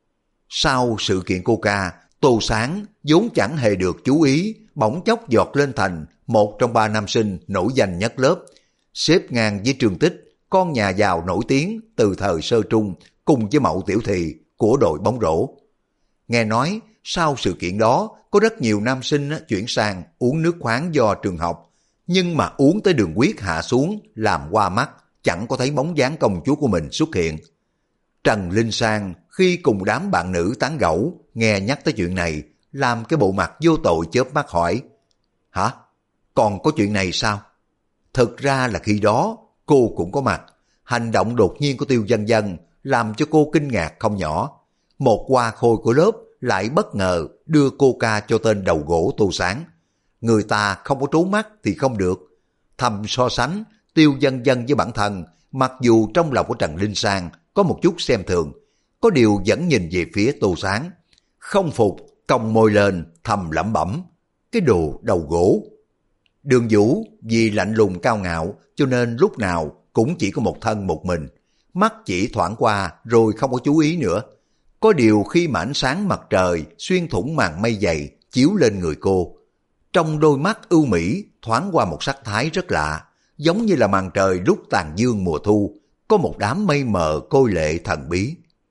Sau sự kiện coca, Tô Sáng vốn chẳng hề được chú ý, bỗng chốc giọt lên thành một trong 3 nam sinh nổi danh nhất lớp, xếp ngang với Trương Tích, con nhà giàu nổi tiếng từ thời sơ trung cùng với Mậu Tiểu Thì của đội bóng rổ. Nghe nói sau sự kiện đó có rất nhiều nam sinh chuyển sang uống nước khoáng do trường học, nhưng mà uống tới đường huyết hạ xuống làm qua mắt, chẳng có thấy bóng dáng công chúa của mình xuất hiện. Trần Linh Sang khi cùng đám bạn nữ tán gẫu nghe nhắc tới chuyện này, làm cái bộ mặt vô tội chớp mắt hỏi: hả? Còn có chuyện này sao? Thực ra là khi đó cô cũng có mặt. Hành động đột nhiên của Tiêu Dân Dân làm cho cô kinh ngạc không nhỏ. Một hoa khôi của lớp lại bất ngờ đưa coca cho tên đầu gỗ Tô Sáng. Người ta không có trố mắt thì không được. Thầm so sánh Tiêu Dân Dân với bản thân, mặc dù trong lòng của Trần Linh Sang có một chút xem thường, có điều vẫn nhìn về phía Tô Sáng. Không phục, cong môi lên, thầm lẩm bẩm: cái đồ đầu gỗ. Đường Vũ vì lạnh lùng cao ngạo cho nên lúc nào cũng chỉ có một thân một mình, mắt chỉ thoảng qua rồi không có chú ý nữa. Có điều khi mà ánh sáng mặt trời xuyên thủng màn mây dày chiếu lên người cô, trong đôi mắt ưu mỹ thoáng qua một sắc thái rất lạ, giống như là màn trời lúc tàn dương mùa thu, có một đám mây mờ côi lệ thần bí.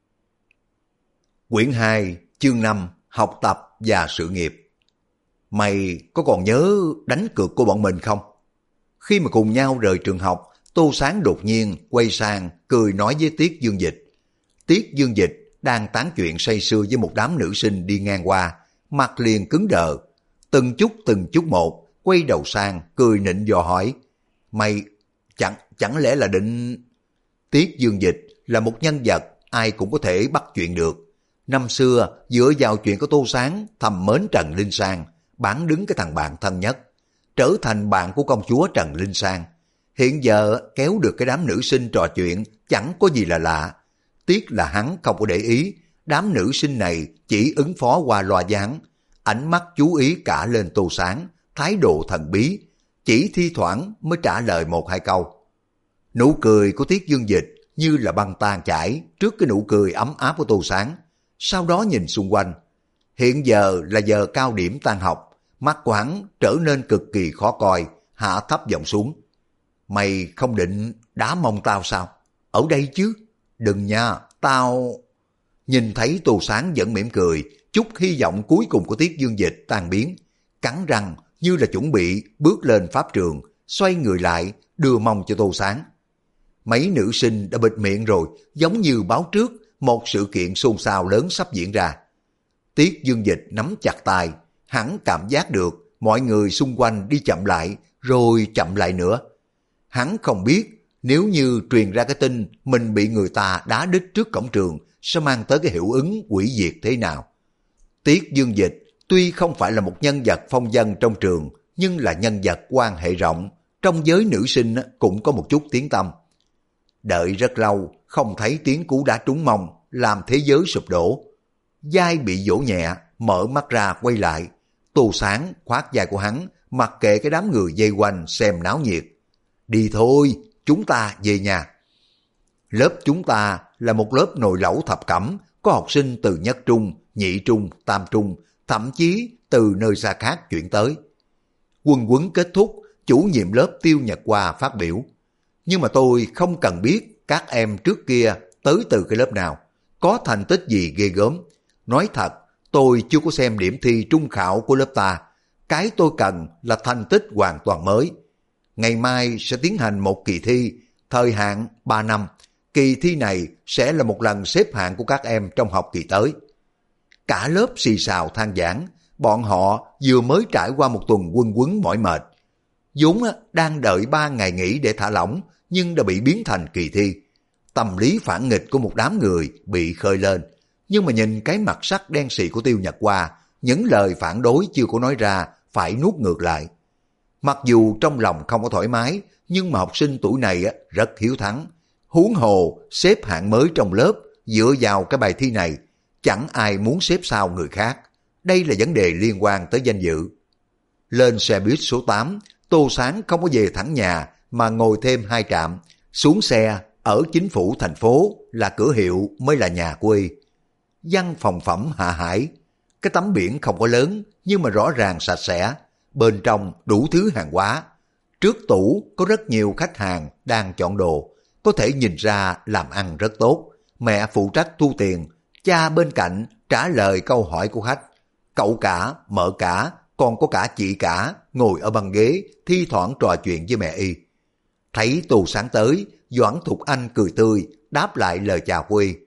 Quyển 2, chương 5, học tập và sự nghiệp. Mày có còn nhớ đánh cược của bọn mình không? Khi mà cùng nhau rời trường học, Tô Sáng đột nhiên quay sang cười nói với Tiết Dương Dịch. Tiết Dương Dịch đang tán chuyện say sưa với một đám nữ sinh đi ngang qua, mặt liền cứng đờ. Từng chút một, quay đầu sang cười nịnh dò hỏi: mày chẳng lẽ là định... Tiết Dương Dịch là một nhân vật ai cũng có thể bắt chuyện được. Năm xưa dựa vào chuyện của Tô Sáng thầm mến Trần Linh Sang, bán đứng cái thằng bạn thân nhất, trở thành bạn của công chúa Trần Linh Sang. Hiện giờ kéo được cái đám nữ sinh trò chuyện chẳng có gì là lạ. Tiếc là hắn không có để ý, đám nữ sinh này chỉ ứng phó qua loa gián, ánh mắt chú ý cả lên Tô Sáng, thái độ thần bí, chỉ thi thoảng mới trả lời một hai câu. Nụ cười của Tiết Dương Dịch như là băng tan chảy trước cái nụ cười ấm áp của Tô Sáng. Sau đó nhìn xung quanh. Hiện giờ là giờ cao điểm tan học, mắt của hắn trở nên cực kỳ khó coi, hạ thấp giọng xuống: mày không định đá mông tao sao? Ở đây chứ? Đừng nha, tao... Nhìn thấy Tô Sáng vẫn mỉm cười, chút hy vọng cuối cùng của Tiết Dương Dịch tan biến, cắn răng như là chuẩn bị bước lên pháp trường, xoay người lại đưa mông cho Tô Sáng. Mấy nữ sinh đã bịt miệng rồi, giống như báo trước một sự kiện xôn xao lớn sắp diễn ra. Tiết Dương Dịch nắm chặt tay, hắn cảm giác được mọi người xung quanh đi chậm lại, rồi chậm lại nữa. Hắn không biết nếu như truyền ra cái tin mình bị người ta đá đít trước cổng trường sẽ mang tới cái hiệu ứng hủy diệt thế nào. Tiết Dương Dịch tuy không phải là một nhân vật phong vân trong trường, nhưng là nhân vật quan hệ rộng, trong giới nữ sinh cũng có một chút tiếng tăm. Đợi rất lâu, không thấy tiếng cú đá trúng mông, làm thế giới sụp đổ. Vai bị vỗ nhẹ, mở mắt ra quay lại. Tô Sáng khoác vai của hắn, mặc kệ cái đám người vây quanh xem náo nhiệt. Đi thôi, chúng ta về nhà. Lớp chúng ta là một lớp nồi lẩu thập cẩm, có học sinh từ nhất trung, nhị trung, tam trung, thậm chí từ nơi xa khác chuyển tới. Quân huấn kết thúc, chủ nhiệm lớp Tiêu Nhật Hoa phát biểu. Nhưng mà tôi không cần biết các em trước kia tới từ cái lớp nào, có thành tích gì ghê gớm. Nói thật, tôi chưa có xem điểm thi trung khảo của lớp ta. Cái tôi cần là thành tích hoàn toàn mới. Ngày mai sẽ tiến hành một kỳ thi, thời hạn 3 năm. Kỳ thi này sẽ là một lần xếp hạng của các em trong học kỳ tới. Cả lớp xì xào than vãn, bọn họ vừa mới trải qua một tuần quân quấn mỏi mệt. vốn đang đợi 3 ngày nghỉ để thả lỏng, nhưng đã bị biến thành kỳ thi. Tâm lý phản nghịch của một đám người bị khơi lên. Nhưng mà nhìn cái mặt sắc đen sì của Tiêu Nhật Hoa, những lời phản đối chưa có nói ra phải nuốt ngược lại. Mặc dù trong lòng không có thoải mái, nhưng mà học sinh tuổi này rất hiếu thắng. Huống hồ xếp hạng mới trong lớp, dựa vào cái bài thi này, chẳng ai muốn xếp sau người khác. Đây là vấn đề liên quan tới danh dự. Lên xe buýt số 8, Tô Sáng không có về thẳng nhà mà ngồi thêm 2 trạm. Xuống xe, ở chính phủ thành phố là cửa hiệu mới là nhà của y. Văn phòng phẩm Hạ Hải. Cái tấm biển không có lớn nhưng mà rõ ràng sạch sẽ. Bên trong đủ thứ hàng hóa. Trước tủ có rất nhiều khách hàng đang chọn đồ. Có thể nhìn ra làm ăn rất tốt. Mẹ phụ trách thu tiền. Cha bên cạnh trả lời câu hỏi của khách. Cậu cả, mợ cả, còn có cả chị cả ngồi ở băng ghế thi thoảng trò chuyện với mẹ y. Thấy Tô Sáng tới, Doãn Thục Anh cười tươi đáp lại lời chào của y.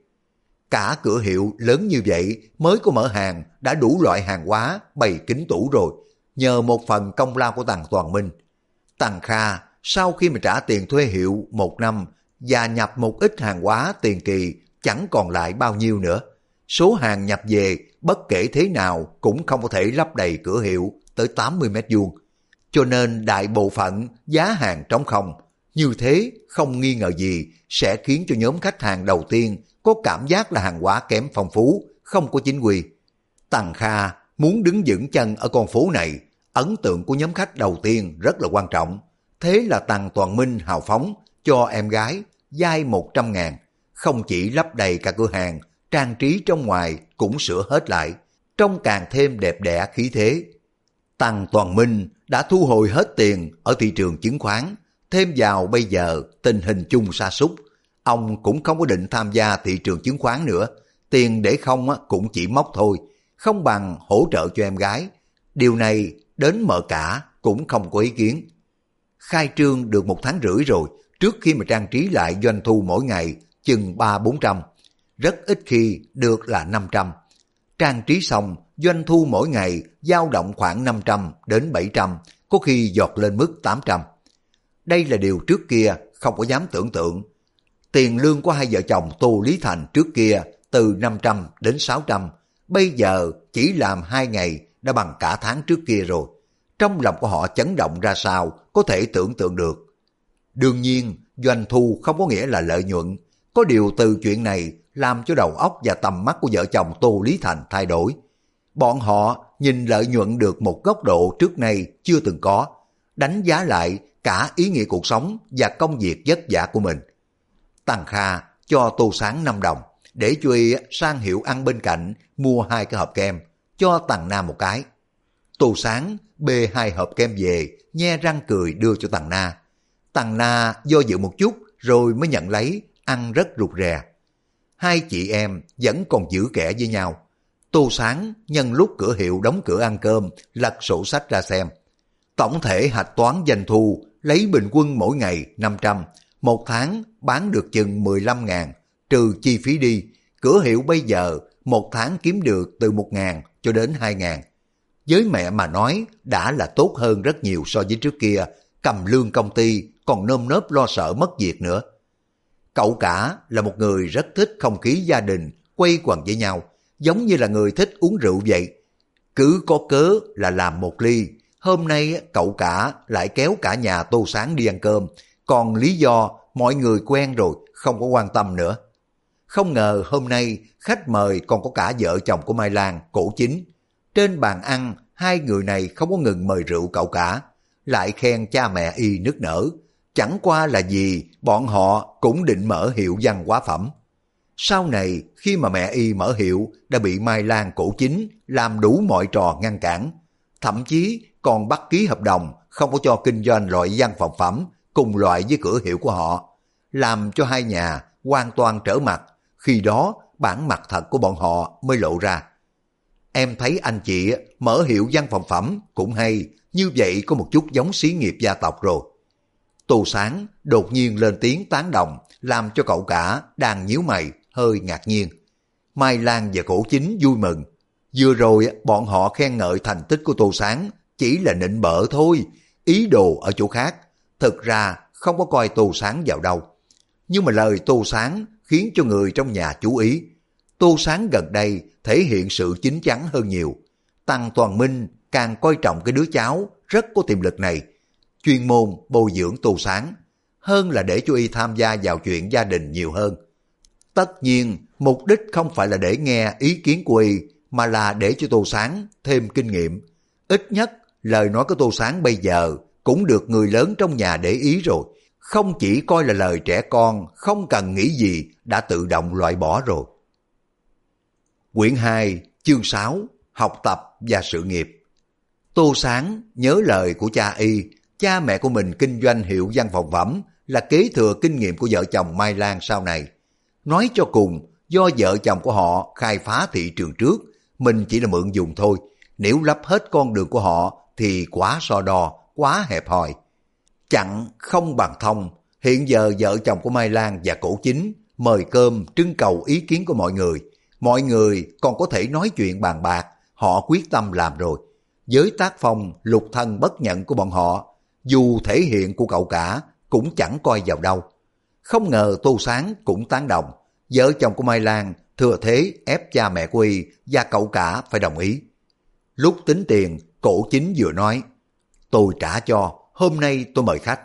Cả cửa hiệu lớn như vậy mới có mở hàng đã đủ loại hàng hóa bày kín tủ rồi, nhờ một phần công lao của Tằng Toàn Minh. Tằng Kha sau khi mà trả tiền thuê hiệu 1 năm và nhập một ít hàng hóa tiền kỳ chẳng còn lại bao nhiêu nữa. Số hàng nhập về bất kể thế nào cũng không có thể lấp đầy cửa hiệu tới 80 mét vuông, cho nên đại bộ phận giá hàng trống không. Như thế không nghi ngờ gì sẽ khiến cho nhóm khách hàng đầu tiên có cảm giác là hàng hóa kém phong phú, không có chính quy. Tằng Kha muốn đứng vững chân ở con phố này, ấn tượng của nhóm khách đầu tiên rất là quan trọng. Thế là Tằng Toàn Minh hào phóng cho em gái vay 100.000, không chỉ lấp đầy cả cửa hàng, trang trí trong ngoài cũng sửa hết lại, trông càng thêm đẹp đẽ khí thế. Tằng Toàn Minh đã thu hồi hết tiền ở thị trường chứng khoán, thêm vào bây giờ tình hình chung sa sút, ông cũng không có định tham gia thị trường chứng khoán nữa, tiền để không cũng chỉ móc thôi, không bằng hỗ trợ cho em gái. Điều này đến mợ cả cũng không có ý kiến. Khai trương được 1 tháng rưỡi rồi, trước khi mà trang trí lại doanh thu mỗi ngày chừng 300-400, rất ít khi được là 500. Trang trí xong, doanh thu mỗi ngày dao động khoảng 500 đến 700, có khi giọt lên mức 800. Đây là điều trước kia không có dám tưởng tượng. Tiền lương của hai vợ chồng Tô Lý Thành trước kia từ 500 đến 600, bây giờ chỉ làm 2 ngày đã bằng cả tháng trước kia rồi. Trong lòng của họ chấn động ra sao có thể tưởng tượng được. Đương nhiên, doanh thu không có nghĩa là lợi nhuận. Có điều từ chuyện này làm cho đầu óc và tầm mắt của vợ chồng Tô Lý Thành thay đổi. Bọn họ nhìn lợi nhuận được một góc độ trước nay chưa từng có, đánh giá lại cả ý nghĩa cuộc sống và công việc vất vả của mình. Tằng Kha cho Tô Sáng 5 đồng, để cho y sang hiệu ăn bên cạnh mua 2 cái hộp kem, cho Tằng Na một cái. Tô Sáng bê 2 hộp kem về, nhe răng cười đưa cho Tằng Na. Tằng Na do dự một chút rồi mới nhận lấy, ăn rất rụt rè. Hai chị em vẫn còn giữ kẻ với nhau. Tô Sáng nhân lúc cửa hiệu đóng cửa ăn cơm, lật sổ sách ra xem. Tổng thể hạch toán doanh thu lấy bình quân mỗi ngày 500, 1 tháng bán được chừng 15.000, trừ chi phí đi. Cửa hiệu bây giờ 1 tháng kiếm được từ 1.000 cho đến 2.000. Với mẹ mà nói đã là tốt hơn rất nhiều so với trước kia, cầm lương công ty còn nơm nớp lo sợ mất việc nữa. Cậu cả là một người rất thích không khí gia đình, quây quần với nhau, giống như là người thích uống rượu vậy. Cứ có cớ là làm một ly. Hôm nay cậu cả lại kéo cả nhà Tô Sáng đi ăn cơm, còn lý do mọi người quen rồi, không có quan tâm nữa. Không ngờ hôm nay khách mời còn có cả vợ chồng của Mai Lan, Cổ Chính. Trên bàn ăn, hai người này không có ngừng mời rượu cậu cả, lại khen cha mẹ y nức nở. Chẳng qua là vì bọn họ cũng định mở hiệu văn hóa phẩm. Sau này khi mà mẹ y mở hiệu đã bị Mai Lan, Cổ Chính làm đủ mọi trò ngăn cản, thậm chí còn bắt ký hợp đồng không có cho kinh doanh loại văn phòng phẩm cùng loại với cửa hiệu của họ, làm cho hai nhà hoàn toàn trở mặt. Khi đó bản mặt thật của bọn họ mới lộ ra. Em thấy anh chị mở hiệu văn phòng phẩm cũng hay, như vậy có một chút giống xí nghiệp gia tộc rồi. Tô Sáng đột nhiên lên tiếng tán đồng, làm cho cậu cả đang nhíu mày hơi ngạc nhiên. Mai Lan và Cổ Chính vui mừng. Vừa rồi bọn họ khen ngợi thành tích của Tô Sáng chỉ là nịnh bợ thôi, ý đồ ở chỗ khác. Thực ra không có coi Tô Sáng vào đâu. Nhưng mà lời Tô Sáng khiến cho người trong nhà chú ý. Tô Sáng gần đây thể hiện sự chín chắn hơn nhiều. Tăng Toàn Minh càng coi trọng cái đứa cháu rất có tiềm lực này. Chuyên môn bồi dưỡng Tô Sáng hơn là để cho y tham gia vào chuyện gia đình nhiều hơn. Tất nhiên, mục đích không phải là để nghe ý kiến của y, mà là để cho Tô Sáng thêm kinh nghiệm. Ít nhất, lời nói của Tô Sáng bây giờ cũng được người lớn trong nhà để ý rồi. Không chỉ coi là lời trẻ con, không cần nghĩ gì, đã tự động loại bỏ rồi. Quyển 2, chương 6, học tập và sự nghiệp. Tô Sáng nhớ lời của cha y, cha mẹ của mình kinh doanh hiệu văn phòng phẩm là kế thừa kinh nghiệm của vợ chồng Mai Lan sau này. Nói cho cùng, do vợ chồng của họ khai phá thị trường trước, mình chỉ là mượn dùng thôi. Nếu lấp hết con đường của họ thì quá so đo, quá hẹp hòi. Chặn không bằng thông, hiện giờ vợ chồng của Mai Lan và Cổ Chính mời cơm trưng cầu ý kiến của mọi người. Mọi người còn có thể nói chuyện bàn bạc, họ quyết tâm làm rồi. Với tác phong lục thân bất nhận của bọn họ, dù thể hiện của cậu cả cũng chẳng coi vào đâu. Không ngờ Tô Sáng cũng tán đồng, vợ chồng của Mai Lan thừa thế ép cha mẹ của y và cậu cả phải đồng ý. Lúc tính tiền, Cổ Chính vừa nói, tôi trả cho, hôm nay tôi mời khách.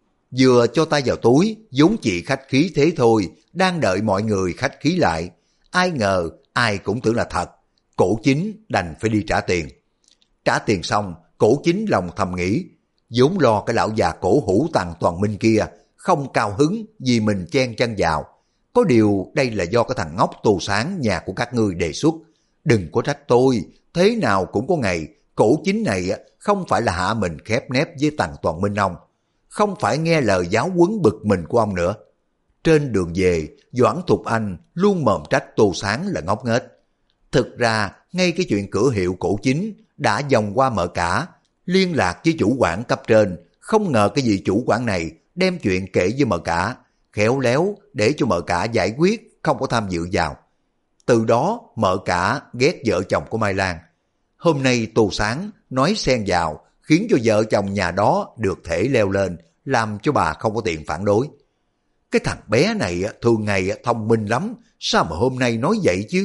Vừa cho tay vào túi, vốn chỉ khách khí thế thôi, đang đợi mọi người khách khí lại. Ai ngờ, ai cũng tưởng là thật. Cổ Chính đành phải đi trả tiền. Trả tiền xong, Cổ Chính lòng thầm nghĩ, vốn lo cái lão già cổ hủ Tăng Toàn Minh kia không cao hứng vì mình chen chân vào. Có điều đây là do cái thằng ngốc Tô Sáng nhà của các ngươi đề xuất. Đừng có trách tôi, thế nào cũng có ngày Cổ Chính này không phải là hạ mình khép nép với Tăng Toàn Minh ông. Không phải nghe lời giáo huấn bực mình của ông nữa. Trên đường về, Doãn Thục Anh luôn mồm trách Tô Sáng là ngốc nghếch. Thực ra, ngay cái chuyện cửa hiệu Cổ Chính đã vòng qua Mợ Cả, liên lạc với chủ quản cấp trên, không ngờ cái vị chủ quản này đem chuyện kể với Mợ Cả, khéo léo để cho Mợ Cả giải quyết, không có tham dự vào. Từ đó Mợ Cả ghét vợ chồng của Mai Lan. Hôm nay Tô Sáng nói xen vào, khiến cho vợ chồng nhà đó được thể leo lên, làm cho bà không có tiện phản đối. Cái thằng bé này thường ngày thông minh lắm, sao mà hôm nay nói vậy chứ?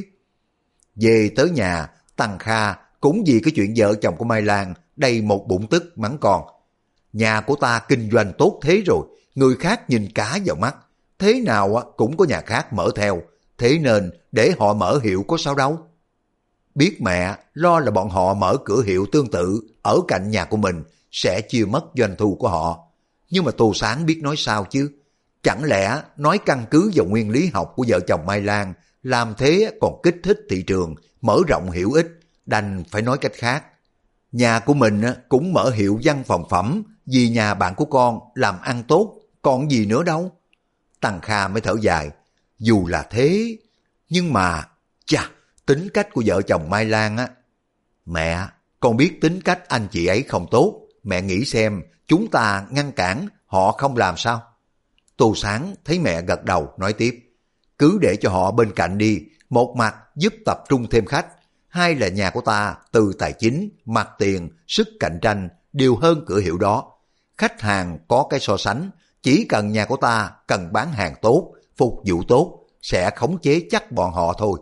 Về tới nhà, Tăng Kha cũng vì cái chuyện vợ chồng của Mai Lan đầy một bụng tức mắng con. Nhà của ta kinh doanh tốt thế rồi, người khác nhìn cá vào mắt, thế nào cũng có nhà khác mở theo, thế nên để họ mở hiệu có sao đâu. Biết mẹ lo là bọn họ mở cửa hiệu tương tự ở cạnh nhà của mình sẽ chia mất doanh thu của họ. Nhưng mà Tô Sáng biết nói sao chứ? Chẳng lẽ nói căn cứ vào nguyên lý học của vợ chồng Mai Lan, làm thế còn kích thích thị trường, mở rộng hiệu ích, đành phải nói cách khác. Nhà của mình cũng mở hiệu văn phòng phẩm vì nhà bạn của con làm ăn tốt, còn gì nữa đâu. Tăng Kha mới thở dài. Dù là thế, nhưng mà, chà, tính cách của vợ chồng Mai Lan á. Mẹ, con biết tính cách anh chị ấy không tốt, mẹ nghĩ xem chúng ta ngăn cản họ không làm sao? Tô Sáng thấy mẹ gật đầu nói tiếp. Cứ để cho họ bên cạnh đi, một mặt giúp tập trung thêm khách, hai là nhà của ta từ tài chính, mặt tiền, sức cạnh tranh đều hơn cửa hiệu đó. Khách hàng có cái so sánh, chỉ cần nhà của ta cần bán hàng tốt, phục vụ tốt, sẽ khống chế chắc bọn họ thôi.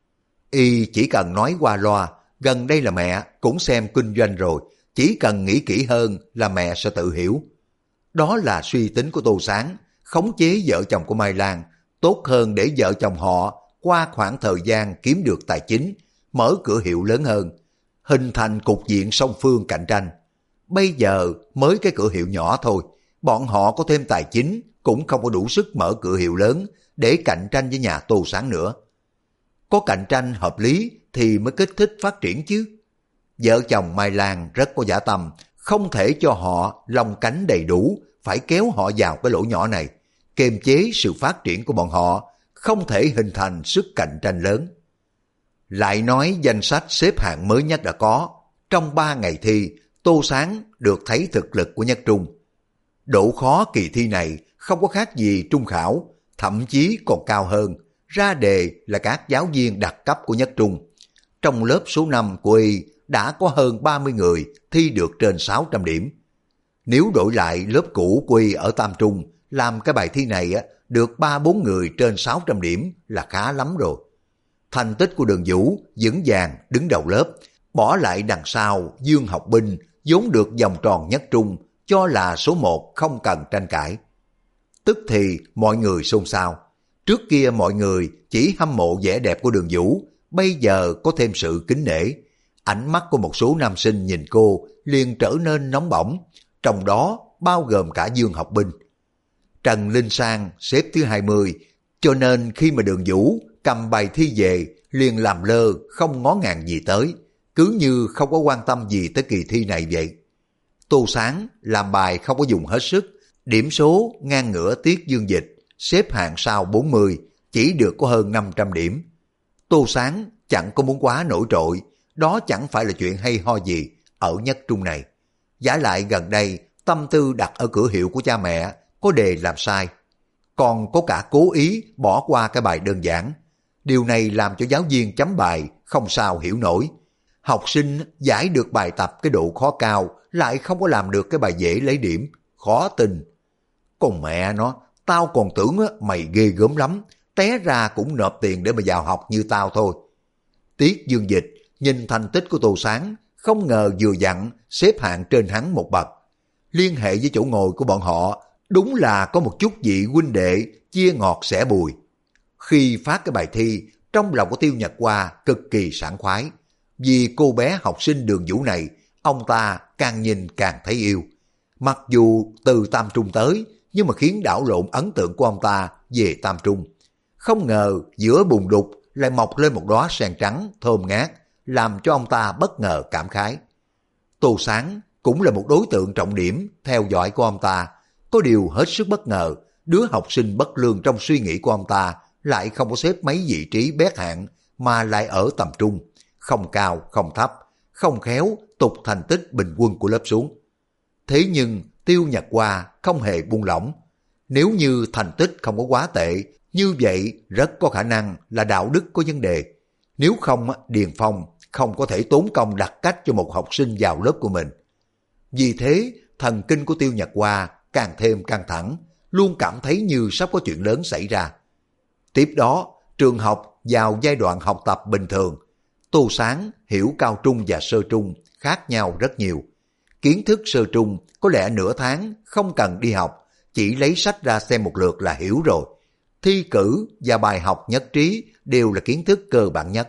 Y chỉ cần nói qua loa, gần đây là mẹ cũng xem kinh doanh rồi, chỉ cần nghĩ kỹ hơn là mẹ sẽ tự hiểu. Đó là suy tính của Tô Sáng, khống chế vợ chồng của Mai Lan, tốt hơn để vợ chồng họ qua khoảng thời gian kiếm được tài chính, mở cửa hiệu lớn hơn, hình thành cục diện song phương cạnh tranh. Bây giờ mới cái cửa hiệu nhỏ thôi, bọn họ có thêm tài chính cũng không có đủ sức mở cửa hiệu lớn để cạnh tranh với nhà Tô Sáng nữa. Có cạnh tranh hợp lý thì mới kích thích phát triển chứ. Vợ chồng Mai Lan rất có dã tâm, không thể cho họ lông cánh đầy đủ, phải kéo họ vào cái lỗ nhỏ này, kiềm chế sự phát triển của bọn họ, không thể hình thành sức cạnh tranh lớn. Lại nói danh sách xếp hạng mới nhất đã có. Trong 3 ngày thi, Tô Sáng được thấy thực lực của Nhất Trung. Độ khó kỳ thi này không có khác gì trung khảo, thậm chí còn cao hơn. Ra đề là các giáo viên đặc cấp của Nhất Trung. Trong lớp số 5 của y đã có hơn 30 người thi được trên 600 điểm. Nếu đổi lại lớp cũ của y ở Tam Trung, làm cái bài thi này được 3-4 người trên 600 điểm là khá lắm rồi. Thành tích của Đường Vũ vững vàng đứng đầu lớp, bỏ lại đằng sau Dương Học Binh vốn được vòng tròn Nhất Trung cho là số 1 không cần tranh cãi. Tức thì mọi người xôn xao. Trước kia mọi người chỉ hâm mộ vẻ đẹp của Đường Vũ, bây giờ có thêm sự kính nể. Ánh mắt của một số nam sinh nhìn cô liền trở nên nóng bỏng, trong đó bao gồm cả Dương Học Binh. Trần Linh Sang xếp thứ 20, cho nên khi mà Đường Vũ cầm bài thi về liền làm lơ không ngó ngàng gì tới, cứ như không có quan tâm gì tới kỳ thi này vậy. Tô Sáng làm bài không có dùng hết sức, điểm số ngang ngửa Tiết Dương Dịch, xếp hạng sau 40, chỉ được có hơn 500 điểm. Tô Sáng chẳng có muốn quá nổi trội, đó chẳng phải là chuyện hay ho gì ở Nhất Trung này. Giả lại gần đây tâm tư đặt ở cửa hiệu của cha mẹ, có đề làm sai, còn có cả cố ý bỏ qua cái bài đơn giản. Điều này làm cho giáo viên chấm bài không sao hiểu nổi. Học sinh giải được bài tập cái độ khó cao, lại không có làm được cái bài dễ lấy điểm, khó tin. Còn mẹ nó, tao còn tưởng mày ghê gớm lắm, té ra cũng nộp tiền để mà vào học như tao thôi. Tiết Dương Dịch nhìn thành tích của Tô Sáng, không ngờ vừa dặn xếp hạng trên hắn một bậc. Liên hệ với chỗ ngồi của bọn họ, đúng là có một chút vị huynh đệ chia ngọt sẻ bùi. Khi phát cái bài thi, trong lòng của Tiêu Nhật Hoa cực kỳ sảng khoái. Vì cô bé học sinh Đường Vũ này, ông ta càng nhìn càng thấy yêu. Mặc dù từ Tam Trung tới, nhưng mà khiến đảo lộn ấn tượng của ông ta về Tam Trung. Không ngờ giữa bùn đục lại mọc lên một đóa sen trắng thơm ngát, làm cho ông ta bất ngờ cảm khái. Tô Sáng cũng là một đối tượng trọng điểm theo dõi của ông ta. Có điều hết sức bất ngờ, đứa học sinh bất lương trong suy nghĩ của ông ta lại không có xếp mấy vị trí bét hạng, mà lại ở tầm trung, không cao không thấp, không khéo tụt thành tích bình quân của lớp xuống. Thế nhưng Tiêu Nhật Hoa không hề buông lỏng. Nếu như thành tích không có quá tệ, như vậy rất có khả năng là đạo đức có vấn đề. Nếu không, Điền Phong không có thể tốn công đặt cách cho một học sinh vào lớp của mình. Vì thế, thần kinh của Tiêu Nhật Hoa càng thêm căng thẳng, luôn cảm thấy như sắp có chuyện lớn xảy ra. Tiếp đó, trường học vào giai đoạn học tập bình thường. Tô Sáng hiểu cao trung và sơ trung khác nhau rất nhiều. Kiến thức sơ trung có lẽ nửa tháng không cần đi học, chỉ lấy sách ra xem một lượt là hiểu rồi. Thi cử và bài học nhất trí đều là kiến thức cơ bản nhất.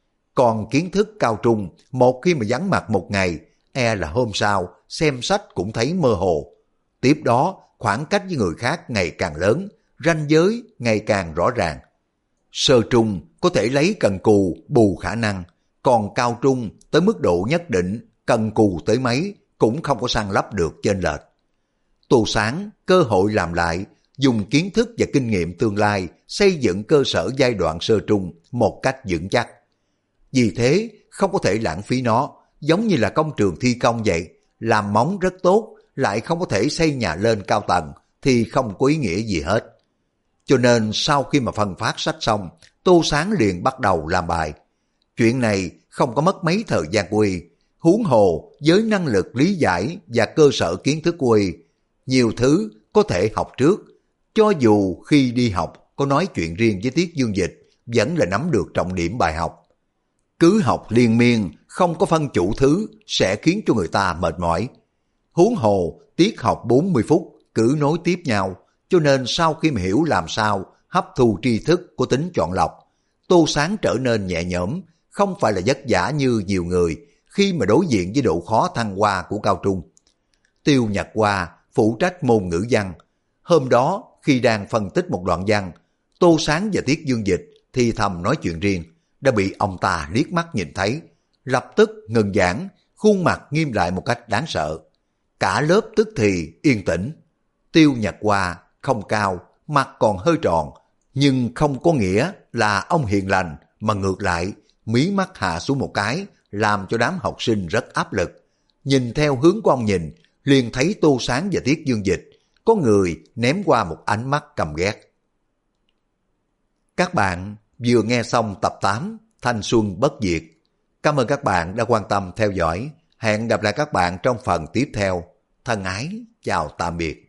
Còn kiến thức cao trung, một khi mà vắng mặt một ngày, là hôm sau xem sách cũng thấy mơ hồ. Tiếp đó, khoảng cách với người khác ngày càng lớn, ranh giới ngày càng rõ ràng. Sơ trung có thể lấy cần cù bù khả năng, còn cao trung tới mức độ nhất định, cần cù tới mấy cũng không có săn lấp được chênh lệch. Tô Sáng cơ hội làm lại, dùng kiến thức và kinh nghiệm tương lai xây dựng cơ sở giai đoạn sơ trung một cách vững chắc. Vì thế không có thể lãng phí nó, giống như là công trường thi công vậy, làm móng rất tốt, lại không có thể xây nhà lên cao tầng thì không có ý nghĩa gì hết. Cho nên sau khi mà phân phát sách xong, Tô Sáng liền bắt đầu làm bài. Chuyện này không có mất mấy thời gian của y, huống hồ với năng lực lý giải và cơ sở kiến thức của y, nhiều thứ có thể học trước. Cho dù khi đi học có nói chuyện riêng với Tiết Dương Dịch, vẫn là nắm được trọng điểm bài học. Cứ học liên miên, không có phân chủ thứ sẽ khiến cho người ta mệt mỏi. Huống hồ, tiết học 40 phút, cứ nối tiếp nhau, cho nên sau khi mà hiểu làm sao hấp thu tri thức của tính chọn lọc, Tô Sáng trở nên nhẹ nhõm, không phải là vất vả như nhiều người khi mà đối diện với độ khó thăng hoa của cao trung. Tiêu Nhật Hoa phụ trách môn ngữ văn. Hôm đó, khi đang phân tích một đoạn văn, Tô Sáng và Tiết Dương Dịch thì thầm nói chuyện riêng, đã bị ông ta liếc mắt nhìn thấy, lập tức ngừng giảng, khuôn mặt nghiêm lại một cách đáng sợ. Cả lớp tức thì yên tĩnh. Tiêu Nhật Hoa không cao, mặt còn hơi tròn, nhưng không có nghĩa là ông hiền lành, mà ngược lại, mí mắt hạ xuống một cái, làm cho đám học sinh rất áp lực. Nhìn theo hướng của ông nhìn, liền thấy Tô Sáng và Tiết Dương Dịch, có người ném qua một ánh mắt căm ghét. Các bạn vừa nghe xong tập 8 Thanh Xuân Bất Diệt. Cảm ơn các bạn đã quan tâm theo dõi. Hẹn gặp lại các bạn trong phần tiếp theo. Thân ái, chào tạm biệt.